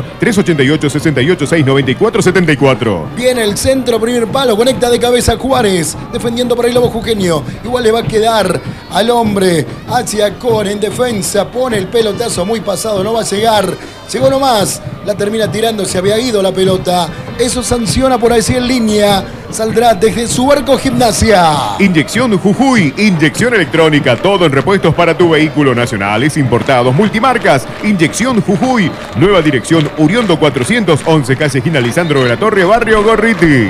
Speaker 1: 388-686-9474.
Speaker 2: Viene el centro, primer palo, conecta de cabeza Juárez, defendiendo para el Lobo Jujeño. Igual le va a quedar al hombre hacia Con en defensa, pone el pelotazo muy pasado, no va a llegar. Llegó nomás, la termina tirando, se había ido la pelota. Eso sanciona por decir en línea. Saldrá desde su arco Gimnasia.
Speaker 1: Inyección Jujuy, inyección electrónica, todo en repuestos para tu vehículo, nacionales, importados, multimarcas. Inyección Jujuy, nueva dirección Uriondo 411, calle esquina Lisandro de la Torre, barrio Gorriti.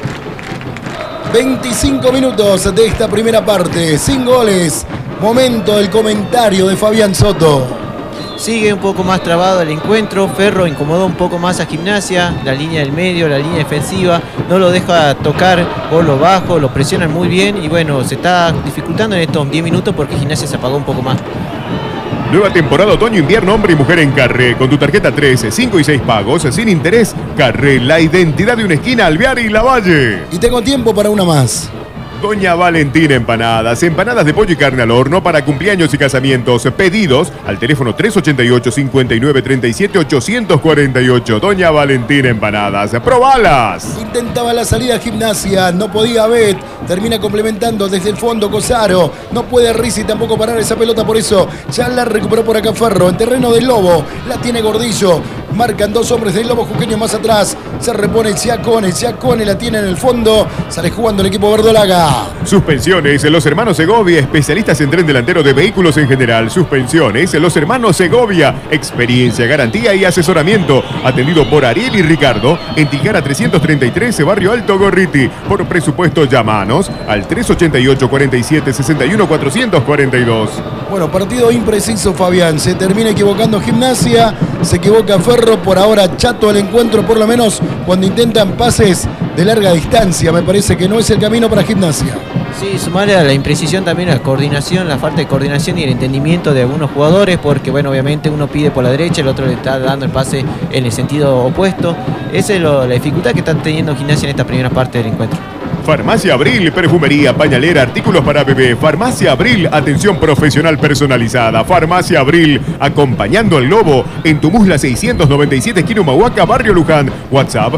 Speaker 2: 25 minutos de esta primera parte, sin goles. Momento del comentario de Fabián Soto.
Speaker 3: Sigue un poco más trabado el encuentro. Ferro incomodó un poco más a Gimnasia. La línea del medio, la línea defensiva, no lo deja tocar por lo bajo, lo presionan muy bien. Y bueno, se está dificultando en estos 10 minutos porque Gimnasia se apagó un poco más.
Speaker 1: Nueva temporada otoño-invierno, hombre y mujer en Carré. Con tu tarjeta 13, 5 y 6 pagos, sin interés. Carré, la identidad de una esquina, Alvear y Lavalle.
Speaker 2: Y tengo tiempo para una más.
Speaker 1: Doña Valentina Empanadas, empanadas de pollo y carne al horno para cumpleaños y casamientos. Pedidos al teléfono 388-5937-848. Doña Valentina Empanadas, ¡probalas!
Speaker 2: Intentaba la salida a Gimnasia, no podía Bet, termina complementando desde el fondo Cosaro. No puede Rizzi tampoco parar esa pelota, por eso ya la recuperó por acá Ferro. En terreno del Lobo, la tiene Gordillo. Marcan dos hombres del Lobo Jujeño más atrás. Se repone el Ciacone la tiene en el fondo. Sale jugando el equipo verdolaga.
Speaker 1: Suspensiones, los hermanos Segovia, especialistas en tren delantero de vehículos en general. Suspensiones, los hermanos Segovia, experiencia, garantía y asesoramiento. Atendido por Ariel y Ricardo, en Tilcara 333, Barrio Alto Gorriti. Por presupuesto, llámanos al 388-47-61-442.
Speaker 2: Bueno, partido impreciso, Fabián. Se termina equivocando Gimnasia, se equivoca Ferro. Por ahora chato el encuentro, por lo menos cuando intentan pases de larga distancia. Me parece que no es el camino para Gimnasia.
Speaker 3: Sí, sumarle a la imprecisión también la coordinación, la falta de coordinación y el entendimiento de algunos jugadores, porque bueno, obviamente uno pide por la derecha, el otro le está dando el pase en el sentido opuesto. Esa es la dificultad que está teniendo Gimnasia en esta primera parte del encuentro.
Speaker 1: Farmacia Abril, perfumería, pañalera, artículos para bebé. Farmacia Abril, atención profesional personalizada. Farmacia Abril, acompañando al Lobo en Tumusla 697, esquina Humahuaca, barrio Luján. WhatsApp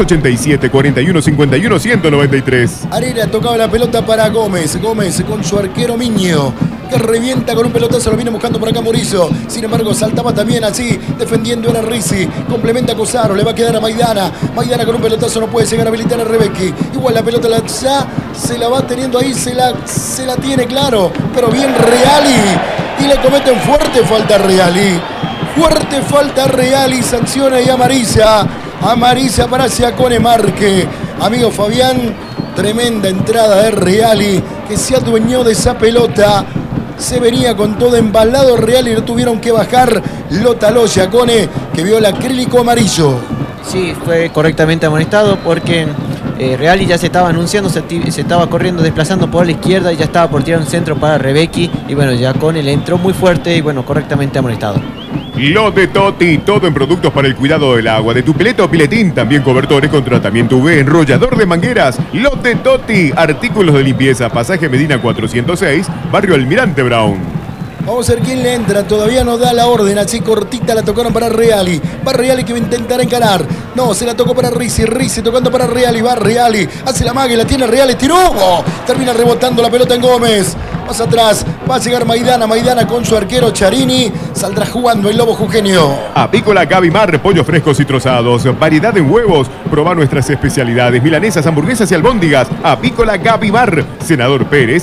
Speaker 1: 387-4151-193.
Speaker 2: Arena tocaba la pelota para Gómez. Gómez con su arquero Miño, que revienta con un pelotazo, lo viene buscando por acá Murizo. Sin embargo, saltaba también así, defendiendo era Rizzi. Complementa a Cosaro, le va a quedar a Maidana. Maidana con un pelotazo no puede llegar a habilitar a Rebecki. Igual la pelota ya se la va teniendo ahí, se la tiene claro. Pero bien Reali. Y le cometen fuerte falta a Reali. Fuerte falta a Reali, sanciona y amarilla. Amarilla para Ciacone Marque. Amigo Fabián, tremenda entrada de Reali, que se adueñó de esa pelota. Se venía con todo embalado Real y no tuvieron que bajar. Lo taló Ciacone, que vio el acrílico amarillo.
Speaker 3: Sí, fue correctamente amonestado porque Reali ya se estaba anunciando, se estaba corriendo, desplazando por la izquierda y ya estaba por tirar un centro para Rebecki. Y bueno, Ciacone le entró muy fuerte y bueno, correctamente amonestado.
Speaker 1: Lo de Toti, todo en productos para el cuidado del agua, de tu pileta o piletín, también cobertores con tratamiento UV, enrollador de mangueras. Lo de Toti, artículos de limpieza, pasaje Medina 406, barrio Almirante Brown.
Speaker 2: Vamos a ver quién le entra, todavía no da la orden, así cortita la tocaron para Reali. Va Reali que va a intentar encarar. No, se la tocó para Rizzi, Rizzi tocando para Reali, va Reali, hace la mague, la tiene Reali, tiró. ¡Oh! Termina rebotando la pelota en Gómez. Más atrás va a llegar Maidana, Maidana con su arquero Charini. Saldrá jugando el Lobo Jujeño.
Speaker 1: Apícola Gavimar, pollos frescos y trozados, variedad en huevos. Proba nuestras especialidades, milanesas, hamburguesas y albóndigas. Apícola Gavimar, Senador Pérez,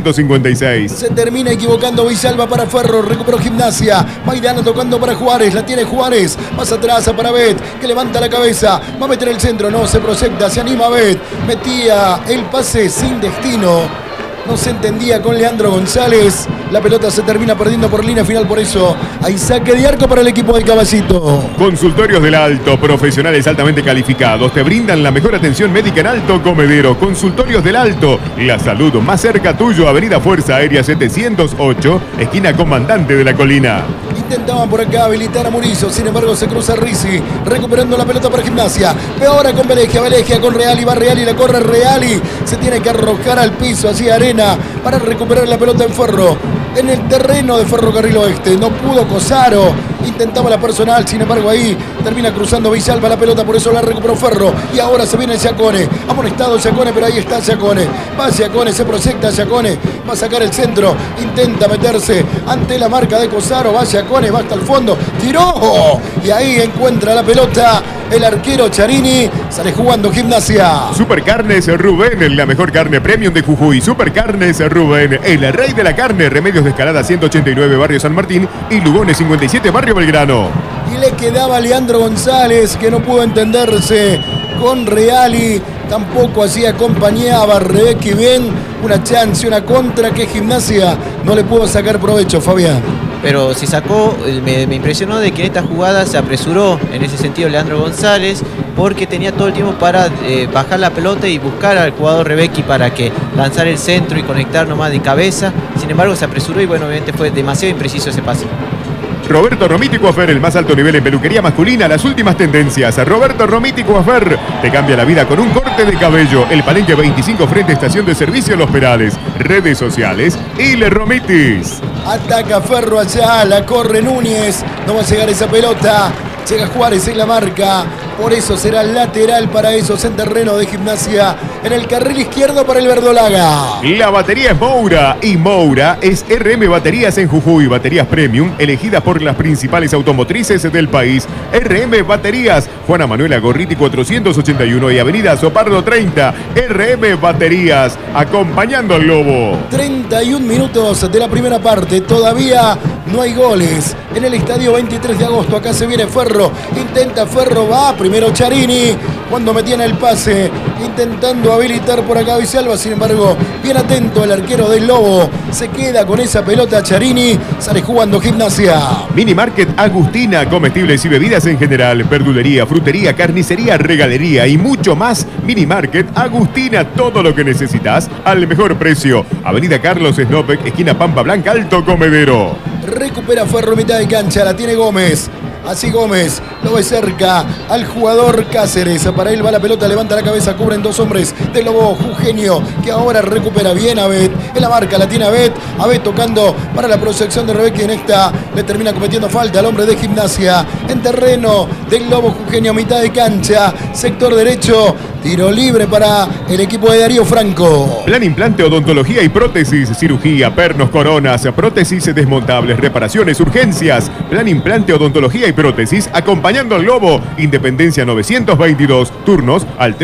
Speaker 1: 556.
Speaker 2: Se termina equivocando Villalba para Ferro, recuperó Gimnasia. Maidana tocando para Juárez, la tiene Juárez. Más atrás para Bet, que levanta la cabeza. Va a meter el centro, no se proyecta, se anima Bet. Metía el pase sin destino. No se entendía con Leandro González. La pelota se termina perdiendo por línea final, por eso hay saque de arco para el equipo del Caballito.
Speaker 1: Consultorios del Alto, profesionales altamente calificados, te brindan la mejor atención médica en Alto Comedero. Consultorios del Alto, la salud más cerca tuyo, Avenida Fuerza Aérea 708, esquina Comandante de la Colina.
Speaker 2: Intentaban por acá habilitar a Murillo, sin embargo se cruza Rizzi, recuperando la pelota para Gimnasia. Pero ahora con Velegia con Reali, va Reali, la corre Reali, se tiene que arrojar al piso, así arena, para recuperar la pelota en Ferro. En el terreno de Ferrocarril Oeste, no pudo Cosaro, intentaba la personal, sin embargo ahí termina cruzando Villalba la pelota, por eso la recuperó Ferro. Y ahora se viene Giacone, amonestado Giacone, pero ahí está Giacone. Va Giacone, se proyecta Giacone, va a sacar el centro, intenta meterse ante la marca de Cosaro, va Giacone, va hasta el fondo, tiró, y ahí encuentra la pelota el arquero Charini, sale jugando Gimnasia.
Speaker 1: Supercarnes Rubén, la mejor carne premium de Jujuy. Supercarnes Rubén, el rey de la carne. Remedios de Escalada 189, Barrio San Martín, y Lugones 57, Barrio Belgrano.
Speaker 2: Y le quedaba a Leandro González, que no pudo entenderse con Reali, tampoco así acompañaba a Rebecki bien. Una chance, una contra que Gimnasia no le pudo sacar provecho, Fabián.
Speaker 3: Pero si sacó, me impresionó de que en esta jugada se apresuró en ese sentido Leandro González, porque tenía todo el tiempo para bajar la pelota y buscar al jugador Rebecki para que lanzar el centro y conectar nomás de cabeza. Sin embargo se apresuró y bueno, obviamente fue demasiado impreciso ese pase.
Speaker 1: Roberto Romiti Coafer, el más alto nivel en peluquería masculina, las últimas tendencias. Roberto Romiti Coafer te cambia la vida con un corte de cabello. El Palenque 25 frente a Estación de Servicio Los Perales. Redes sociales y Le Romitis.
Speaker 2: Ataca Ferro allá, la corre Núñez, no va a llegar esa pelota. Llega Juárez en la marca, por eso será lateral para esos en terreno de Gimnasia. En el carril izquierdo para el Verdolaga.
Speaker 1: La batería es Moura y Moura es RM Baterías en Jujuy. Baterías premium elegidas por las principales automotrices del país. RM Baterías, Juana Manuela Gorriti 481 y Avenida Sopardo 30. RM Baterías, acompañando al Lobo.
Speaker 2: 31 minutos de la primera parte, todavía no hay goles. En el estadio 23 de agosto, acá se viene Ferro, intenta Ferro, va primero Charini, cuando metían el pase, intentando habilitar por acá Villalba, sin embargo, bien atento el arquero del Lobo, se queda con esa pelota Charini, sale jugando Gimnasia.
Speaker 1: Mini Market Agustina, comestibles y bebidas en general, verdulería, frutería, carnicería, regalería y mucho más. Mini Market Agustina, todo lo que necesitas al mejor precio. Avenida Carlos Snopek, esquina Pampa Blanca, Alto Comedero.
Speaker 2: Recupera Ferro mitad de cancha, la tiene Gómez. Así Gómez lo ve cerca al jugador Cáceres. Para él va la pelota, levanta la cabeza, cubren dos hombres del Lobo Jujeño, que ahora recupera bien a Bet. En la marca la tiene a Bet tocando para la proyección de Rebecki. En esta le termina cometiendo falta al hombre de Gimnasia. En terreno del Lobo Jujeño, mitad de cancha, sector derecho. Tiro libre para el equipo de Darío Franco.
Speaker 1: Plan implante, odontología y prótesis, cirugía, pernos, coronas, prótesis desmontables, reparaciones, urgencias. Plan implante, odontología y prótesis, acompañando al Lobo. Independencia 922, turnos al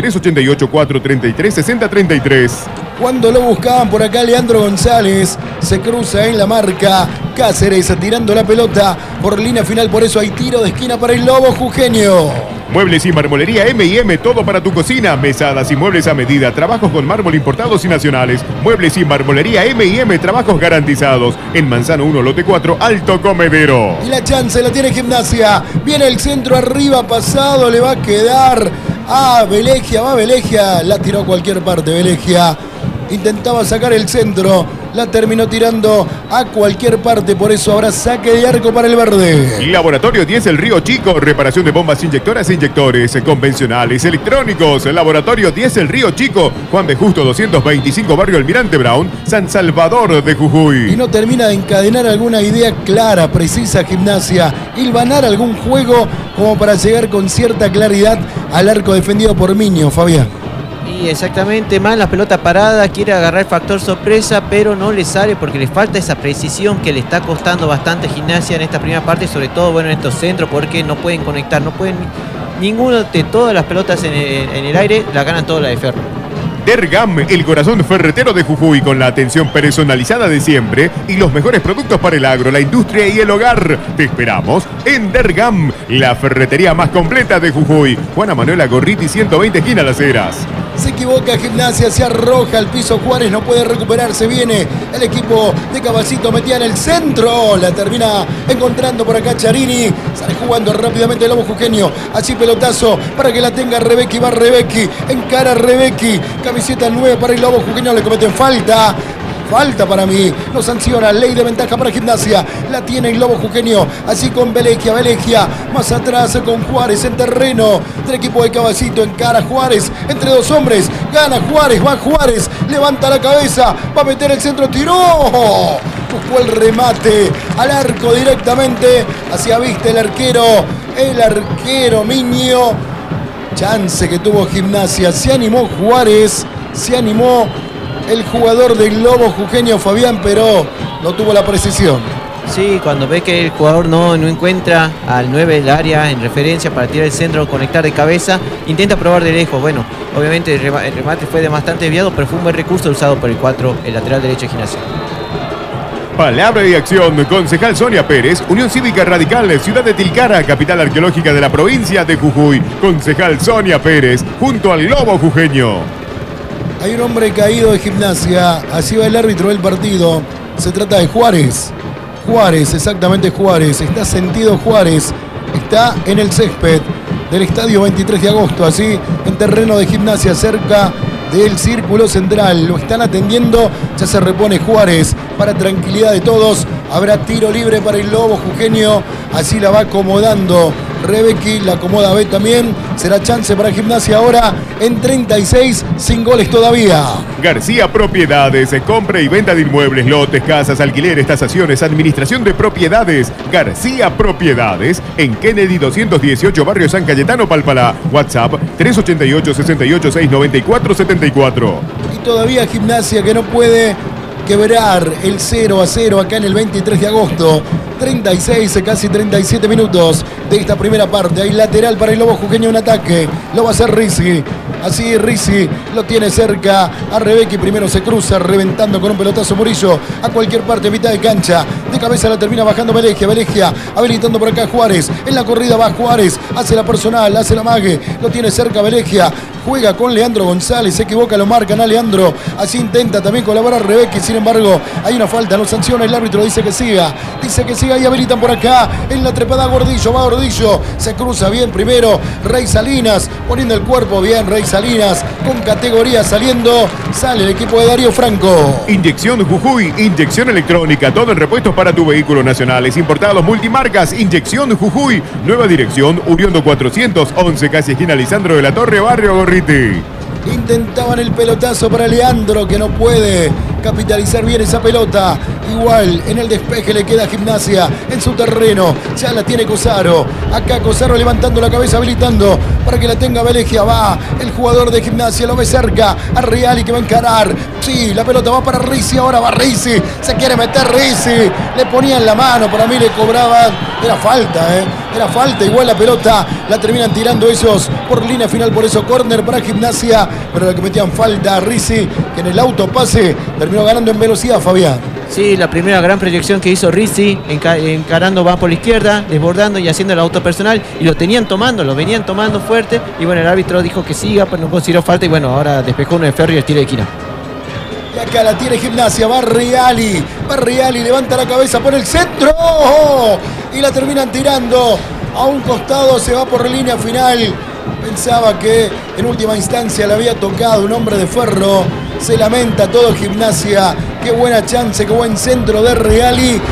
Speaker 1: 388-433-6033.
Speaker 2: Cuando lo buscaban por acá, Leandro González se cruza en la marca. Cáceres tirando la pelota por línea final, por eso hay tiro de esquina para el Lobo Jujeño.
Speaker 1: Muebles y marmolería M&M, todo para tu cocina. Mesadas y muebles a medida. Trabajos con mármol importados y nacionales. Muebles y marmolería M&M, trabajos garantizados. En Manzano 1, lote 4, Alto Comedero.
Speaker 2: Y la chance la tiene Gimnasia. Viene el centro arriba, pasado, le va a quedar a Velegia. Va Velegia, la tiró a cualquier parte Velegia. Intentaba sacar el centro, la terminó tirando a cualquier parte, por eso habrá saque de arco para el verde.
Speaker 1: Laboratorio 10 El Río Chico, reparación de bombas inyectoras e inyectores convencionales, electrónicos. Laboratorio 10 El Río Chico, Juan de Justo 225, Barrio Almirante Brown, San Salvador de Jujuy.
Speaker 2: Y no termina de encadenar alguna idea clara, precisa Gimnasia, hilvanar algún juego como para llegar con cierta claridad al arco defendido por Miño, Fabián.
Speaker 3: Y exactamente, más la pelota parada, quiere agarrar el factor sorpresa, pero no le sale porque le falta esa precisión que le está costando bastante Gimnasia en esta primera parte, sobre todo bueno en estos centros, porque no pueden conectar, no pueden, ninguno de todas las pelotas en el aire, la ganan todas las de Ferro.
Speaker 1: Dergam, el corazón ferretero de Jujuy, con la atención personalizada de siempre y los mejores productos para el agro, la industria y el hogar. Te esperamos en Dergam, la ferretería más completa de Jujuy. Juana Manuela Gorriti 120, esquina Las Heras.
Speaker 2: Se equivoca Gimnasia, se arroja al piso Juárez, no puede recuperarse, viene el equipo de Caballito, metía en el centro, la termina encontrando por acá Charini, sale jugando rápidamente el Lobo Jujeño, así pelotazo para que la tenga Rebecki, va Rebecki, encara Rebecki, camiseta 9 para el Lobo Jujeño, le cometen falta. falta para mí. No sanciona, ley de ventaja para Gimnasia. La tiene el Lobo Jujeño. Así con Velegia. Más atrás con Juárez en terreno del equipo de Caballito. Encara Juárez entre dos hombres. Gana Juárez, va Juárez. Levanta la cabeza. Va a meter el centro. Tiró. Buscó el remate al arco directamente. Hacia vista el arquero Miño. Chance que tuvo Gimnasia. Se animó Juárez. Se animó el jugador del Lobo Jujeño, Fabián, pero no tuvo la precisión.
Speaker 3: Sí, cuando ve que el jugador no encuentra al 9 del área en referencia para tirar el centro o conectar de cabeza, intenta probar de lejos. Bueno, obviamente el remate fue bastante desviado, pero fue un buen recurso usado por el 4, el lateral derecho de Gimnasia.
Speaker 1: Palabra y acción. Concejal Sonia Pérez, Unión Cívica Radical, Ciudad de Tilcara, capital arqueológica de la provincia de Jujuy. Concejal Sonia Pérez, junto al Lobo Jujeño.
Speaker 2: Hay un hombre caído de Gimnasia. Así va el árbitro del partido. Se trata de Juárez. Juárez, exactamente Juárez. Está sentido Juárez. Está en el césped del estadio 23 de agosto. Así en terreno de Gimnasia, cerca del círculo central. Lo están atendiendo. Ya se repone Juárez. Para tranquilidad de todos, habrá tiro libre para el Lobo Jujeño. Así la va acomodando Rebequi, la acomoda B también. Será chance para Gimnasia ahora en 36, sin goles todavía.
Speaker 1: García Propiedades, compra y venta de inmuebles, lotes, casas, alquileres, tasaciones, administración de propiedades. García Propiedades, en Kennedy 218, Barrio San Cayetano, Palpalá. WhatsApp 388-686-9474.
Speaker 2: Y todavía Gimnasia que no puede quebrar el 0-0 acá en el 23 de agosto. 36, casi 37 minutos de esta primera parte. Hay lateral para el Lobo Jujeño, un ataque. Lo va a hacer Rizzi. Así Rizzi lo tiene cerca a Rebequi. Primero se cruza, reventando con un pelotazo Murillo a cualquier parte, mitad de cancha. De cabeza la termina bajando Velegia habilitando por acá Juárez. En la corrida va Juárez. Hace la personal, hace la mague. Lo tiene cerca Velegia. Juega con Leandro González. Se equivoca, lo marcan a Leandro. Así intenta también colaborar Rebequi. Sin embargo, hay una falta. No sanciona. El árbitro dice que siga. Y habilitan por acá en la trepada Gordillo. Va Gordillo. Se cruza bien primero. Rey Salinas poniendo el cuerpo bien. Rey Salinas con categoría saliendo. Sale el equipo de Darío Franco.
Speaker 1: Inyección Jujuy, inyección electrónica, todo en repuestos para tu vehículo nacionales, importados multimarcas. Inyección Jujuy, nueva dirección, Uriondo 411, casi esquina Lisandro de la Torre, Barrio Gorriti.
Speaker 2: Intentaban el pelotazo para Leandro, que no puede capitalizar bien esa pelota. Igual en el despeje le queda Gimnasia en su terreno. Ya la tiene Cosaro. Acá Cosaro levantando la cabeza, habilitando para que la tenga Velegia. Va el jugador de Gimnasia, lo ve cerca a Reali, que va a encarar. Sí, la pelota va para Rizzi. Ahora va Rizzi. Se quiere meter Rizzi. Le ponían la mano, para mí le cobraban. Era falta, Era falta. Igual la pelota la terminan tirando ellos por línea final. Por eso córner para Gimnasia. Pero la que metían falta a Rizzi, que en el autopase terminó ganando en velocidad, Fabián.
Speaker 3: Sí, la primera gran proyección que hizo Rizzi, encarando, va por la izquierda, desbordando y haciendo el auto personal, y lo venían tomando fuerte, y bueno, el árbitro dijo que siga, pero no consideró falta, y bueno, ahora despejó uno de Ferro y el tiro de esquina.
Speaker 2: Y acá la tiene Gimnasia, va Reali, levanta la cabeza, pone el centro, y la terminan tirando a un costado, se va por línea final. Pensaba que en última instancia le había tocado un hombre de Ferro. Se lamenta todo Gimnasia. Qué buena chance, qué buen centro de Reali.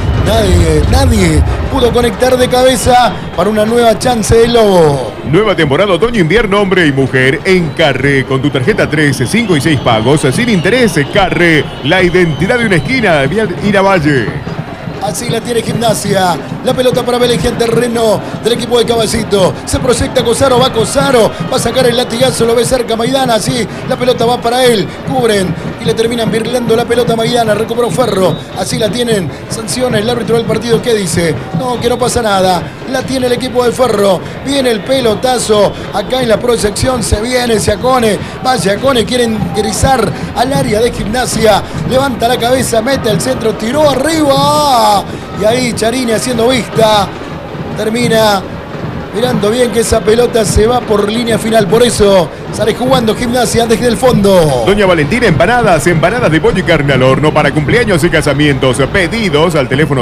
Speaker 2: Nadie pudo conectar de cabeza para una nueva chance de Lobo.
Speaker 1: Nueva temporada otoño-invierno, hombre y mujer en Carré. Con tu tarjeta 3, 5 y 6 pagos sin interés. Carré, la identidad de una esquina de Iravalle.
Speaker 2: Así la tiene Gimnasia. La pelota para Velegia en terreno del equipo de Caballito. Se proyecta Cosaro, va Cosaro. Va a sacar el latigazo, lo ve cerca Maidana. Así la pelota va para él. Cubren y le terminan virlando la pelota a Maidana. Recuperó Ferro. Así la tienen. Sanciona el árbitro del partido. ¿Qué dice? No, que no pasa nada. La tiene el equipo de Ferro. Viene el pelotazo. Acá en la proyección se viene Ciacone. Va Ciacone, quiere ingresar al área de Gimnasia. Levanta la cabeza, mete el centro, tiró arriba. Y ahí Charini haciendo vista. Termina Mirando bien que esa pelota se va por línea final. Por eso sale jugando Gimnasia desde el fondo.
Speaker 1: Doña Valentina Empanadas, empanadas de pollo y carne al horno para cumpleaños y casamientos. Pedidos al teléfono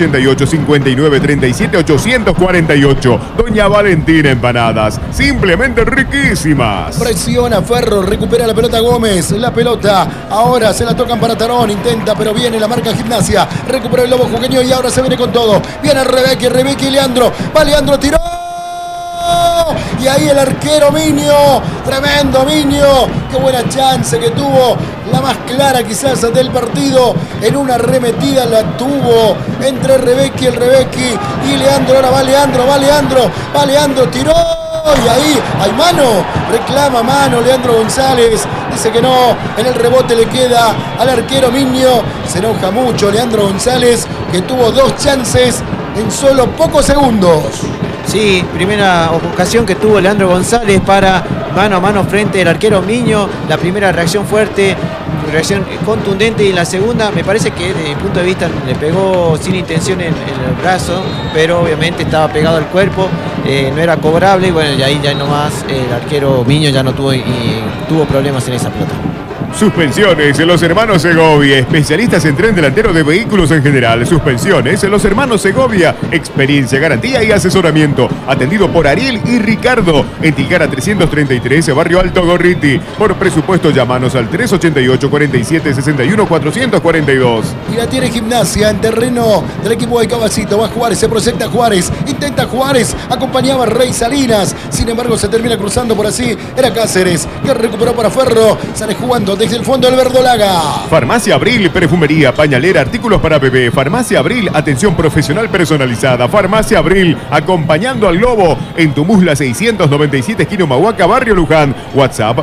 Speaker 1: 388-5937-848. Doña Valentina Empanadas, simplemente riquísimas.
Speaker 2: Presiona Ferro, recupera la pelota Gómez. La pelota ahora se la tocan para Tarón. Intenta, pero viene la marca Gimnasia. Recupera el Lobo Jujeño y ahora se viene con todo. Viene Rebequi y Leandro. Va Leandro, tiró. Y ahí el arquero Miño, tremendo Miño, qué buena chance que tuvo, la más clara quizás del partido, en una arremetida la tuvo entre Rebequi y Leandro, ahora va Leandro, tiró. Y ahí hay mano, reclama mano Leandro González, dice que no, en el rebote le queda al arquero Miño, se enoja mucho Leandro González, que tuvo dos chances en solo pocos segundos.
Speaker 3: Sí, primera ocasión que tuvo Leandro González para mano a mano frente al arquero Miño. La primera reacción fuerte, reacción contundente, y la segunda me parece que desde mi punto de vista le pegó sin intención en el brazo, pero obviamente estaba pegado al cuerpo, no era cobrable, y bueno, y ahí ya nomás el arquero Miño ya no tuvo problemas en esa pelota.
Speaker 1: Suspensiones, los hermanos Segovia, especialistas en tren delantero de vehículos en general. Suspensiones, los hermanos Segovia, experiencia, garantía y asesoramiento. Atendido por Ariel y Ricardo, en Tilcara 333, Barrio Alto Gorriti. Por presupuesto, llámanos al 388-47-61-442.
Speaker 2: Y la tiene Gimnasia en terreno del equipo de Caballito. Va Juárez, se proyecta Juárez, intenta Juárez, acompañaba a Rey Salinas. Sin embargo, se termina cruzando por así. Era Cáceres, que recuperó para Ferro. Sale jugando desde el fondo del Verdolaga.
Speaker 1: Farmacia Abril, perfumería, pañalera, artículos para bebé. Farmacia Abril, atención profesional personalizada. Farmacia Abril, acompañando al Lobo en Tumusla 697, esquina Humahuaca, Barrio Luján. WhatsApp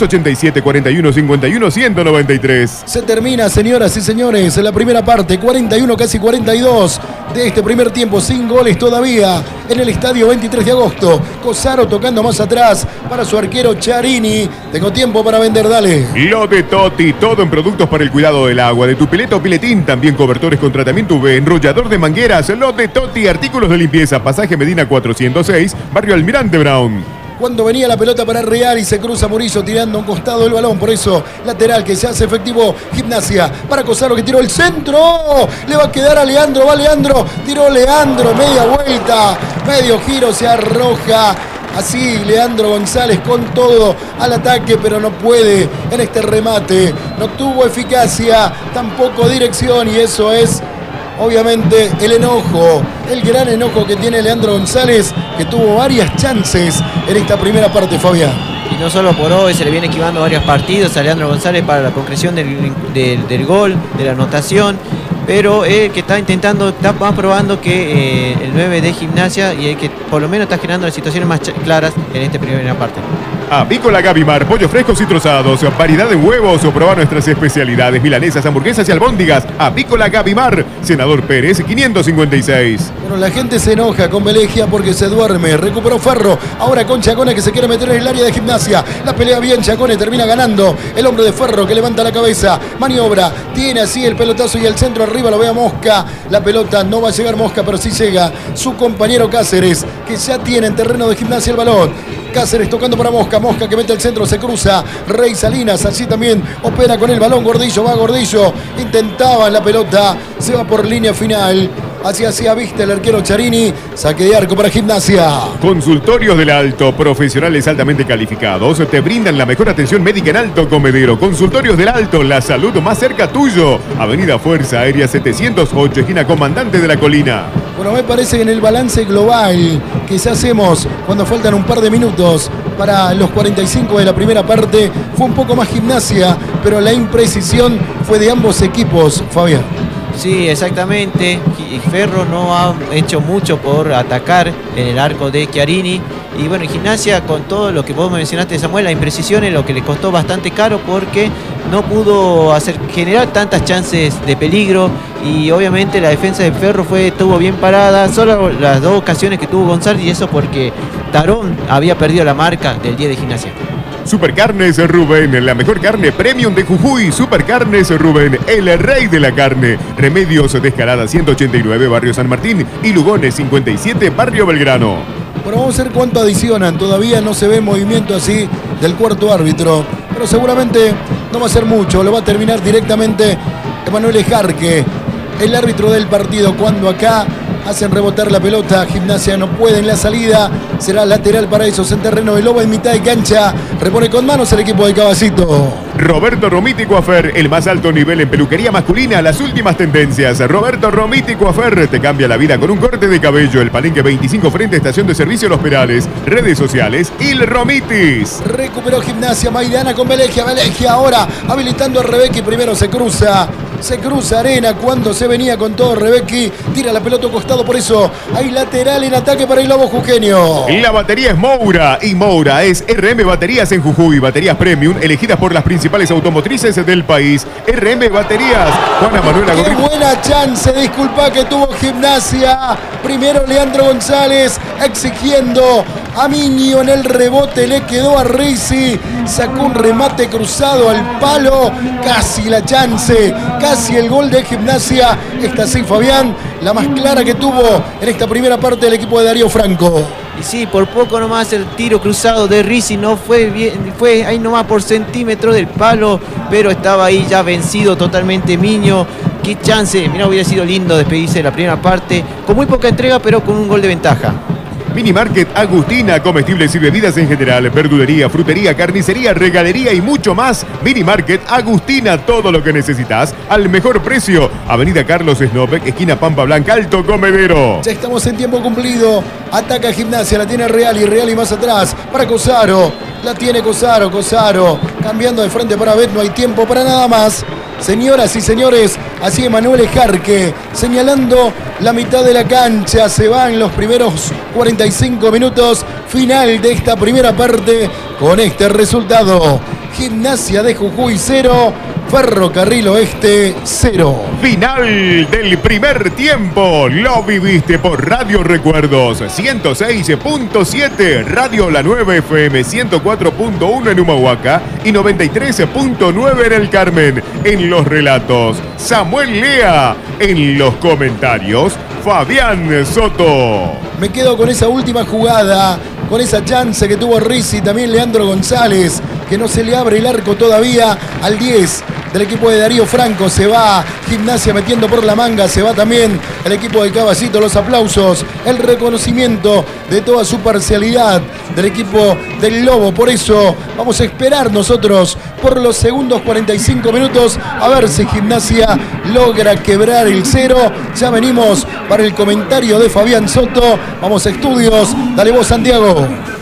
Speaker 1: 387-41-51-193.
Speaker 2: Se termina, señoras y señores, la primera parte, 41, casi 42 de este primer tiempo, sin goles todavía en el estadio 23 de agosto. Cosaro tocando más atrás para su arquero Charini. Tengo tiempo para vender, dale.
Speaker 1: Lo de Toti, todo en productos para el cuidado del agua, de tu pileta o piletín, también cobertores con tratamiento UV, enrollador de mangueras. Lo de Toti, artículos de limpieza, pasaje Medina 406, Barrio Almirante Brown.
Speaker 2: Cuando venía la pelota para Real y se cruza Murillo tirando a un costado del balón, por eso lateral que se hace efectivo Gimnasia para Cosaro, que tiró el centro, le va a quedar a Leandro, va Leandro, tiró Leandro, media vuelta, medio giro, se arroja. Así Leandro González con todo al ataque, pero no puede en este remate, no tuvo eficacia, tampoco dirección, y eso es obviamente el enojo, el gran enojo que tiene Leandro González, que tuvo varias chances en esta primera parte, Fabián.
Speaker 3: Y no solo por hoy, se le viene esquivando varios partidos a Leandro González para la concreción del gol, de la anotación, pero el que está intentando, está probando que el 9 de Gimnasia, y el que por lo menos está generando las situaciones más claras en esta primera parte.
Speaker 1: Apícola Gavimar, pollos frescos y trozados, variedad de huevos, o probar nuestras especialidades, milanesas, hamburguesas y albóndigas. Apícola Gavimar, Senador Pérez, 556.
Speaker 2: Bueno, la gente se enoja con Velegia porque se duerme. Recuperó Ferro, ahora con Chacone, que se quiere meter en el área de Gimnasia. La pelea bien, Chacone termina ganando. El hombre de Ferro que levanta la cabeza, maniobra, tiene así el pelotazo y el centro arriba lo ve a Mosca. La pelota no va a llegar Mosca, pero sí llega su compañero Cáceres, que ya tiene en terreno de Gimnasia el balón. Cáceres tocando para Mosca, Mosca que mete el centro, se cruza Rey Salinas, así también opera con el balón Gordillo, va Gordillo, intentaba la pelota, se va por línea final, hacia vista el arquero Charini, saque de arco para Gimnasia.
Speaker 1: Consultorios del Alto, profesionales altamente calificados, te brindan la mejor atención médica en Alto Comedero. Consultorios del Alto, la salud más cerca tuyo. Avenida Fuerza Aérea 708, esquina Comandante de la Colina.
Speaker 2: Bueno, me parece que en el balance global que ya hacemos cuando faltan un par de minutos para los 45 de la primera parte, fue un poco más Gimnasia, pero la imprecisión fue de ambos equipos, Fabián.
Speaker 3: Sí, exactamente. Ferro no ha hecho mucho por atacar en el arco de Chiarini. Y bueno, Gimnasia, con todo lo que vos mencionaste, Samuel, la imprecisión es lo que le costó bastante caro, porque no pudo generar tantas chances de peligro, y obviamente la defensa de Ferro estuvo bien parada, solo las dos ocasiones que tuvo González, y eso porque Tarón había perdido la marca del 10 de Gimnasia.
Speaker 1: Supercarnes Rubén, la mejor carne premium de Jujuy. Supercarnes Rubén, el rey de la carne. Remedios de Escalada 189, Barrio San Martín, y Lugones 57, Barrio Belgrano.
Speaker 2: Pero vamos a ver cuánto adicionan. Todavía no se ve movimiento así del cuarto árbitro. Pero seguramente no va a ser mucho. Lo va a terminar directamente Emanuel Ejarque, el árbitro del partido. Cuando acá hacen rebotar la pelota, Gimnasia no puede en la salida. Será lateral para esos en terreno de Lobo en mitad de cancha. Repone con manos el equipo de Caballito.
Speaker 1: Roberto Romiti Coafer, el más alto nivel en peluquería masculina, las últimas tendencias. Roberto Romiti Coafer te cambia la vida con un corte de cabello. El Palenque 25 frente a Estación de Servicio Los Perales. Redes sociales, Il Romitis.
Speaker 2: Recuperó Gimnasia, Maidana con Velegia. Velegia ahora habilitando a Rebecki. Primero se cruza Arena cuando se venía con todo Rebecki. Tira la pelota a costado, por eso hay lateral en ataque para el Lobo Jujeño.
Speaker 1: La batería es Moura y Moura es RM Baterías en Jujuy. Baterías premium elegidas por las principales automotrices del país. RM Baterías. Juana Manuela
Speaker 2: Qué
Speaker 1: Godrín.
Speaker 2: buena chance, disculpa, que tuvo Gimnasia. Primero Leandro González exigiendo a Miño en el rebote. Le quedó a Rizzi. Sacó un remate cruzado al palo. Casi la chance. Casi el gol de Gimnasia. Esta sí, Fabián, la más clara que tuvo en esta primera parte del equipo de Darío Franco.
Speaker 3: Y sí, por poco nomás el tiro cruzado de Rizzi no fue bien, fue ahí nomás por centímetro del palo, pero estaba ahí ya vencido totalmente Miño. Qué chance, mirá, hubiera sido lindo despedirse de la primera parte, con muy poca entrega, pero con un gol de ventaja.
Speaker 1: Mini Market Agustina, comestibles y bebidas en general, verdulería, frutería, carnicería, regalería y mucho más. Mini Market Agustina, todo lo que necesitas al mejor precio. Avenida Carlos Snopek, esquina Pampa Blanca, Alto Comedero.
Speaker 2: Ya estamos en tiempo cumplido. Ataca Gimnasia, la tiene Real y más atrás para Cosaro. La tiene Cosaro. Cambiando de frente para Bet, no hay tiempo para nada más. Señoras y señores, así Emanuel Ejarque señalando la mitad de la cancha. Se van los primeros 45 minutos. Final de esta primera parte con este resultado. Gimnasia de Jujuy 0, Ferrocarril Oeste 0.
Speaker 1: Final del primer tiempo. Lo viviste por Radio Recuerdos 106.7, Radio La 9 FM 104.1 en Humahuaca y 93.9 en El Carmen. En los relatos, Samuel Lea. En los comentarios, Fabián Soto.
Speaker 2: Me quedo con esa última jugada, con esa chance que tuvo Rizzi, también Leandro González, que no se le abre el arco todavía al 10 del equipo de Darío Franco. Se va Gimnasia metiendo por la manga, se va también el equipo de Caballito. Los aplausos, el reconocimiento de toda su parcialidad del equipo del Lobo. Por eso vamos a esperar nosotros por los segundos 45 minutos a ver si Gimnasia logra quebrar el 0. Ya venimos para el comentario de Fabián Soto. Vamos a estudios. Dale vos, Santiago.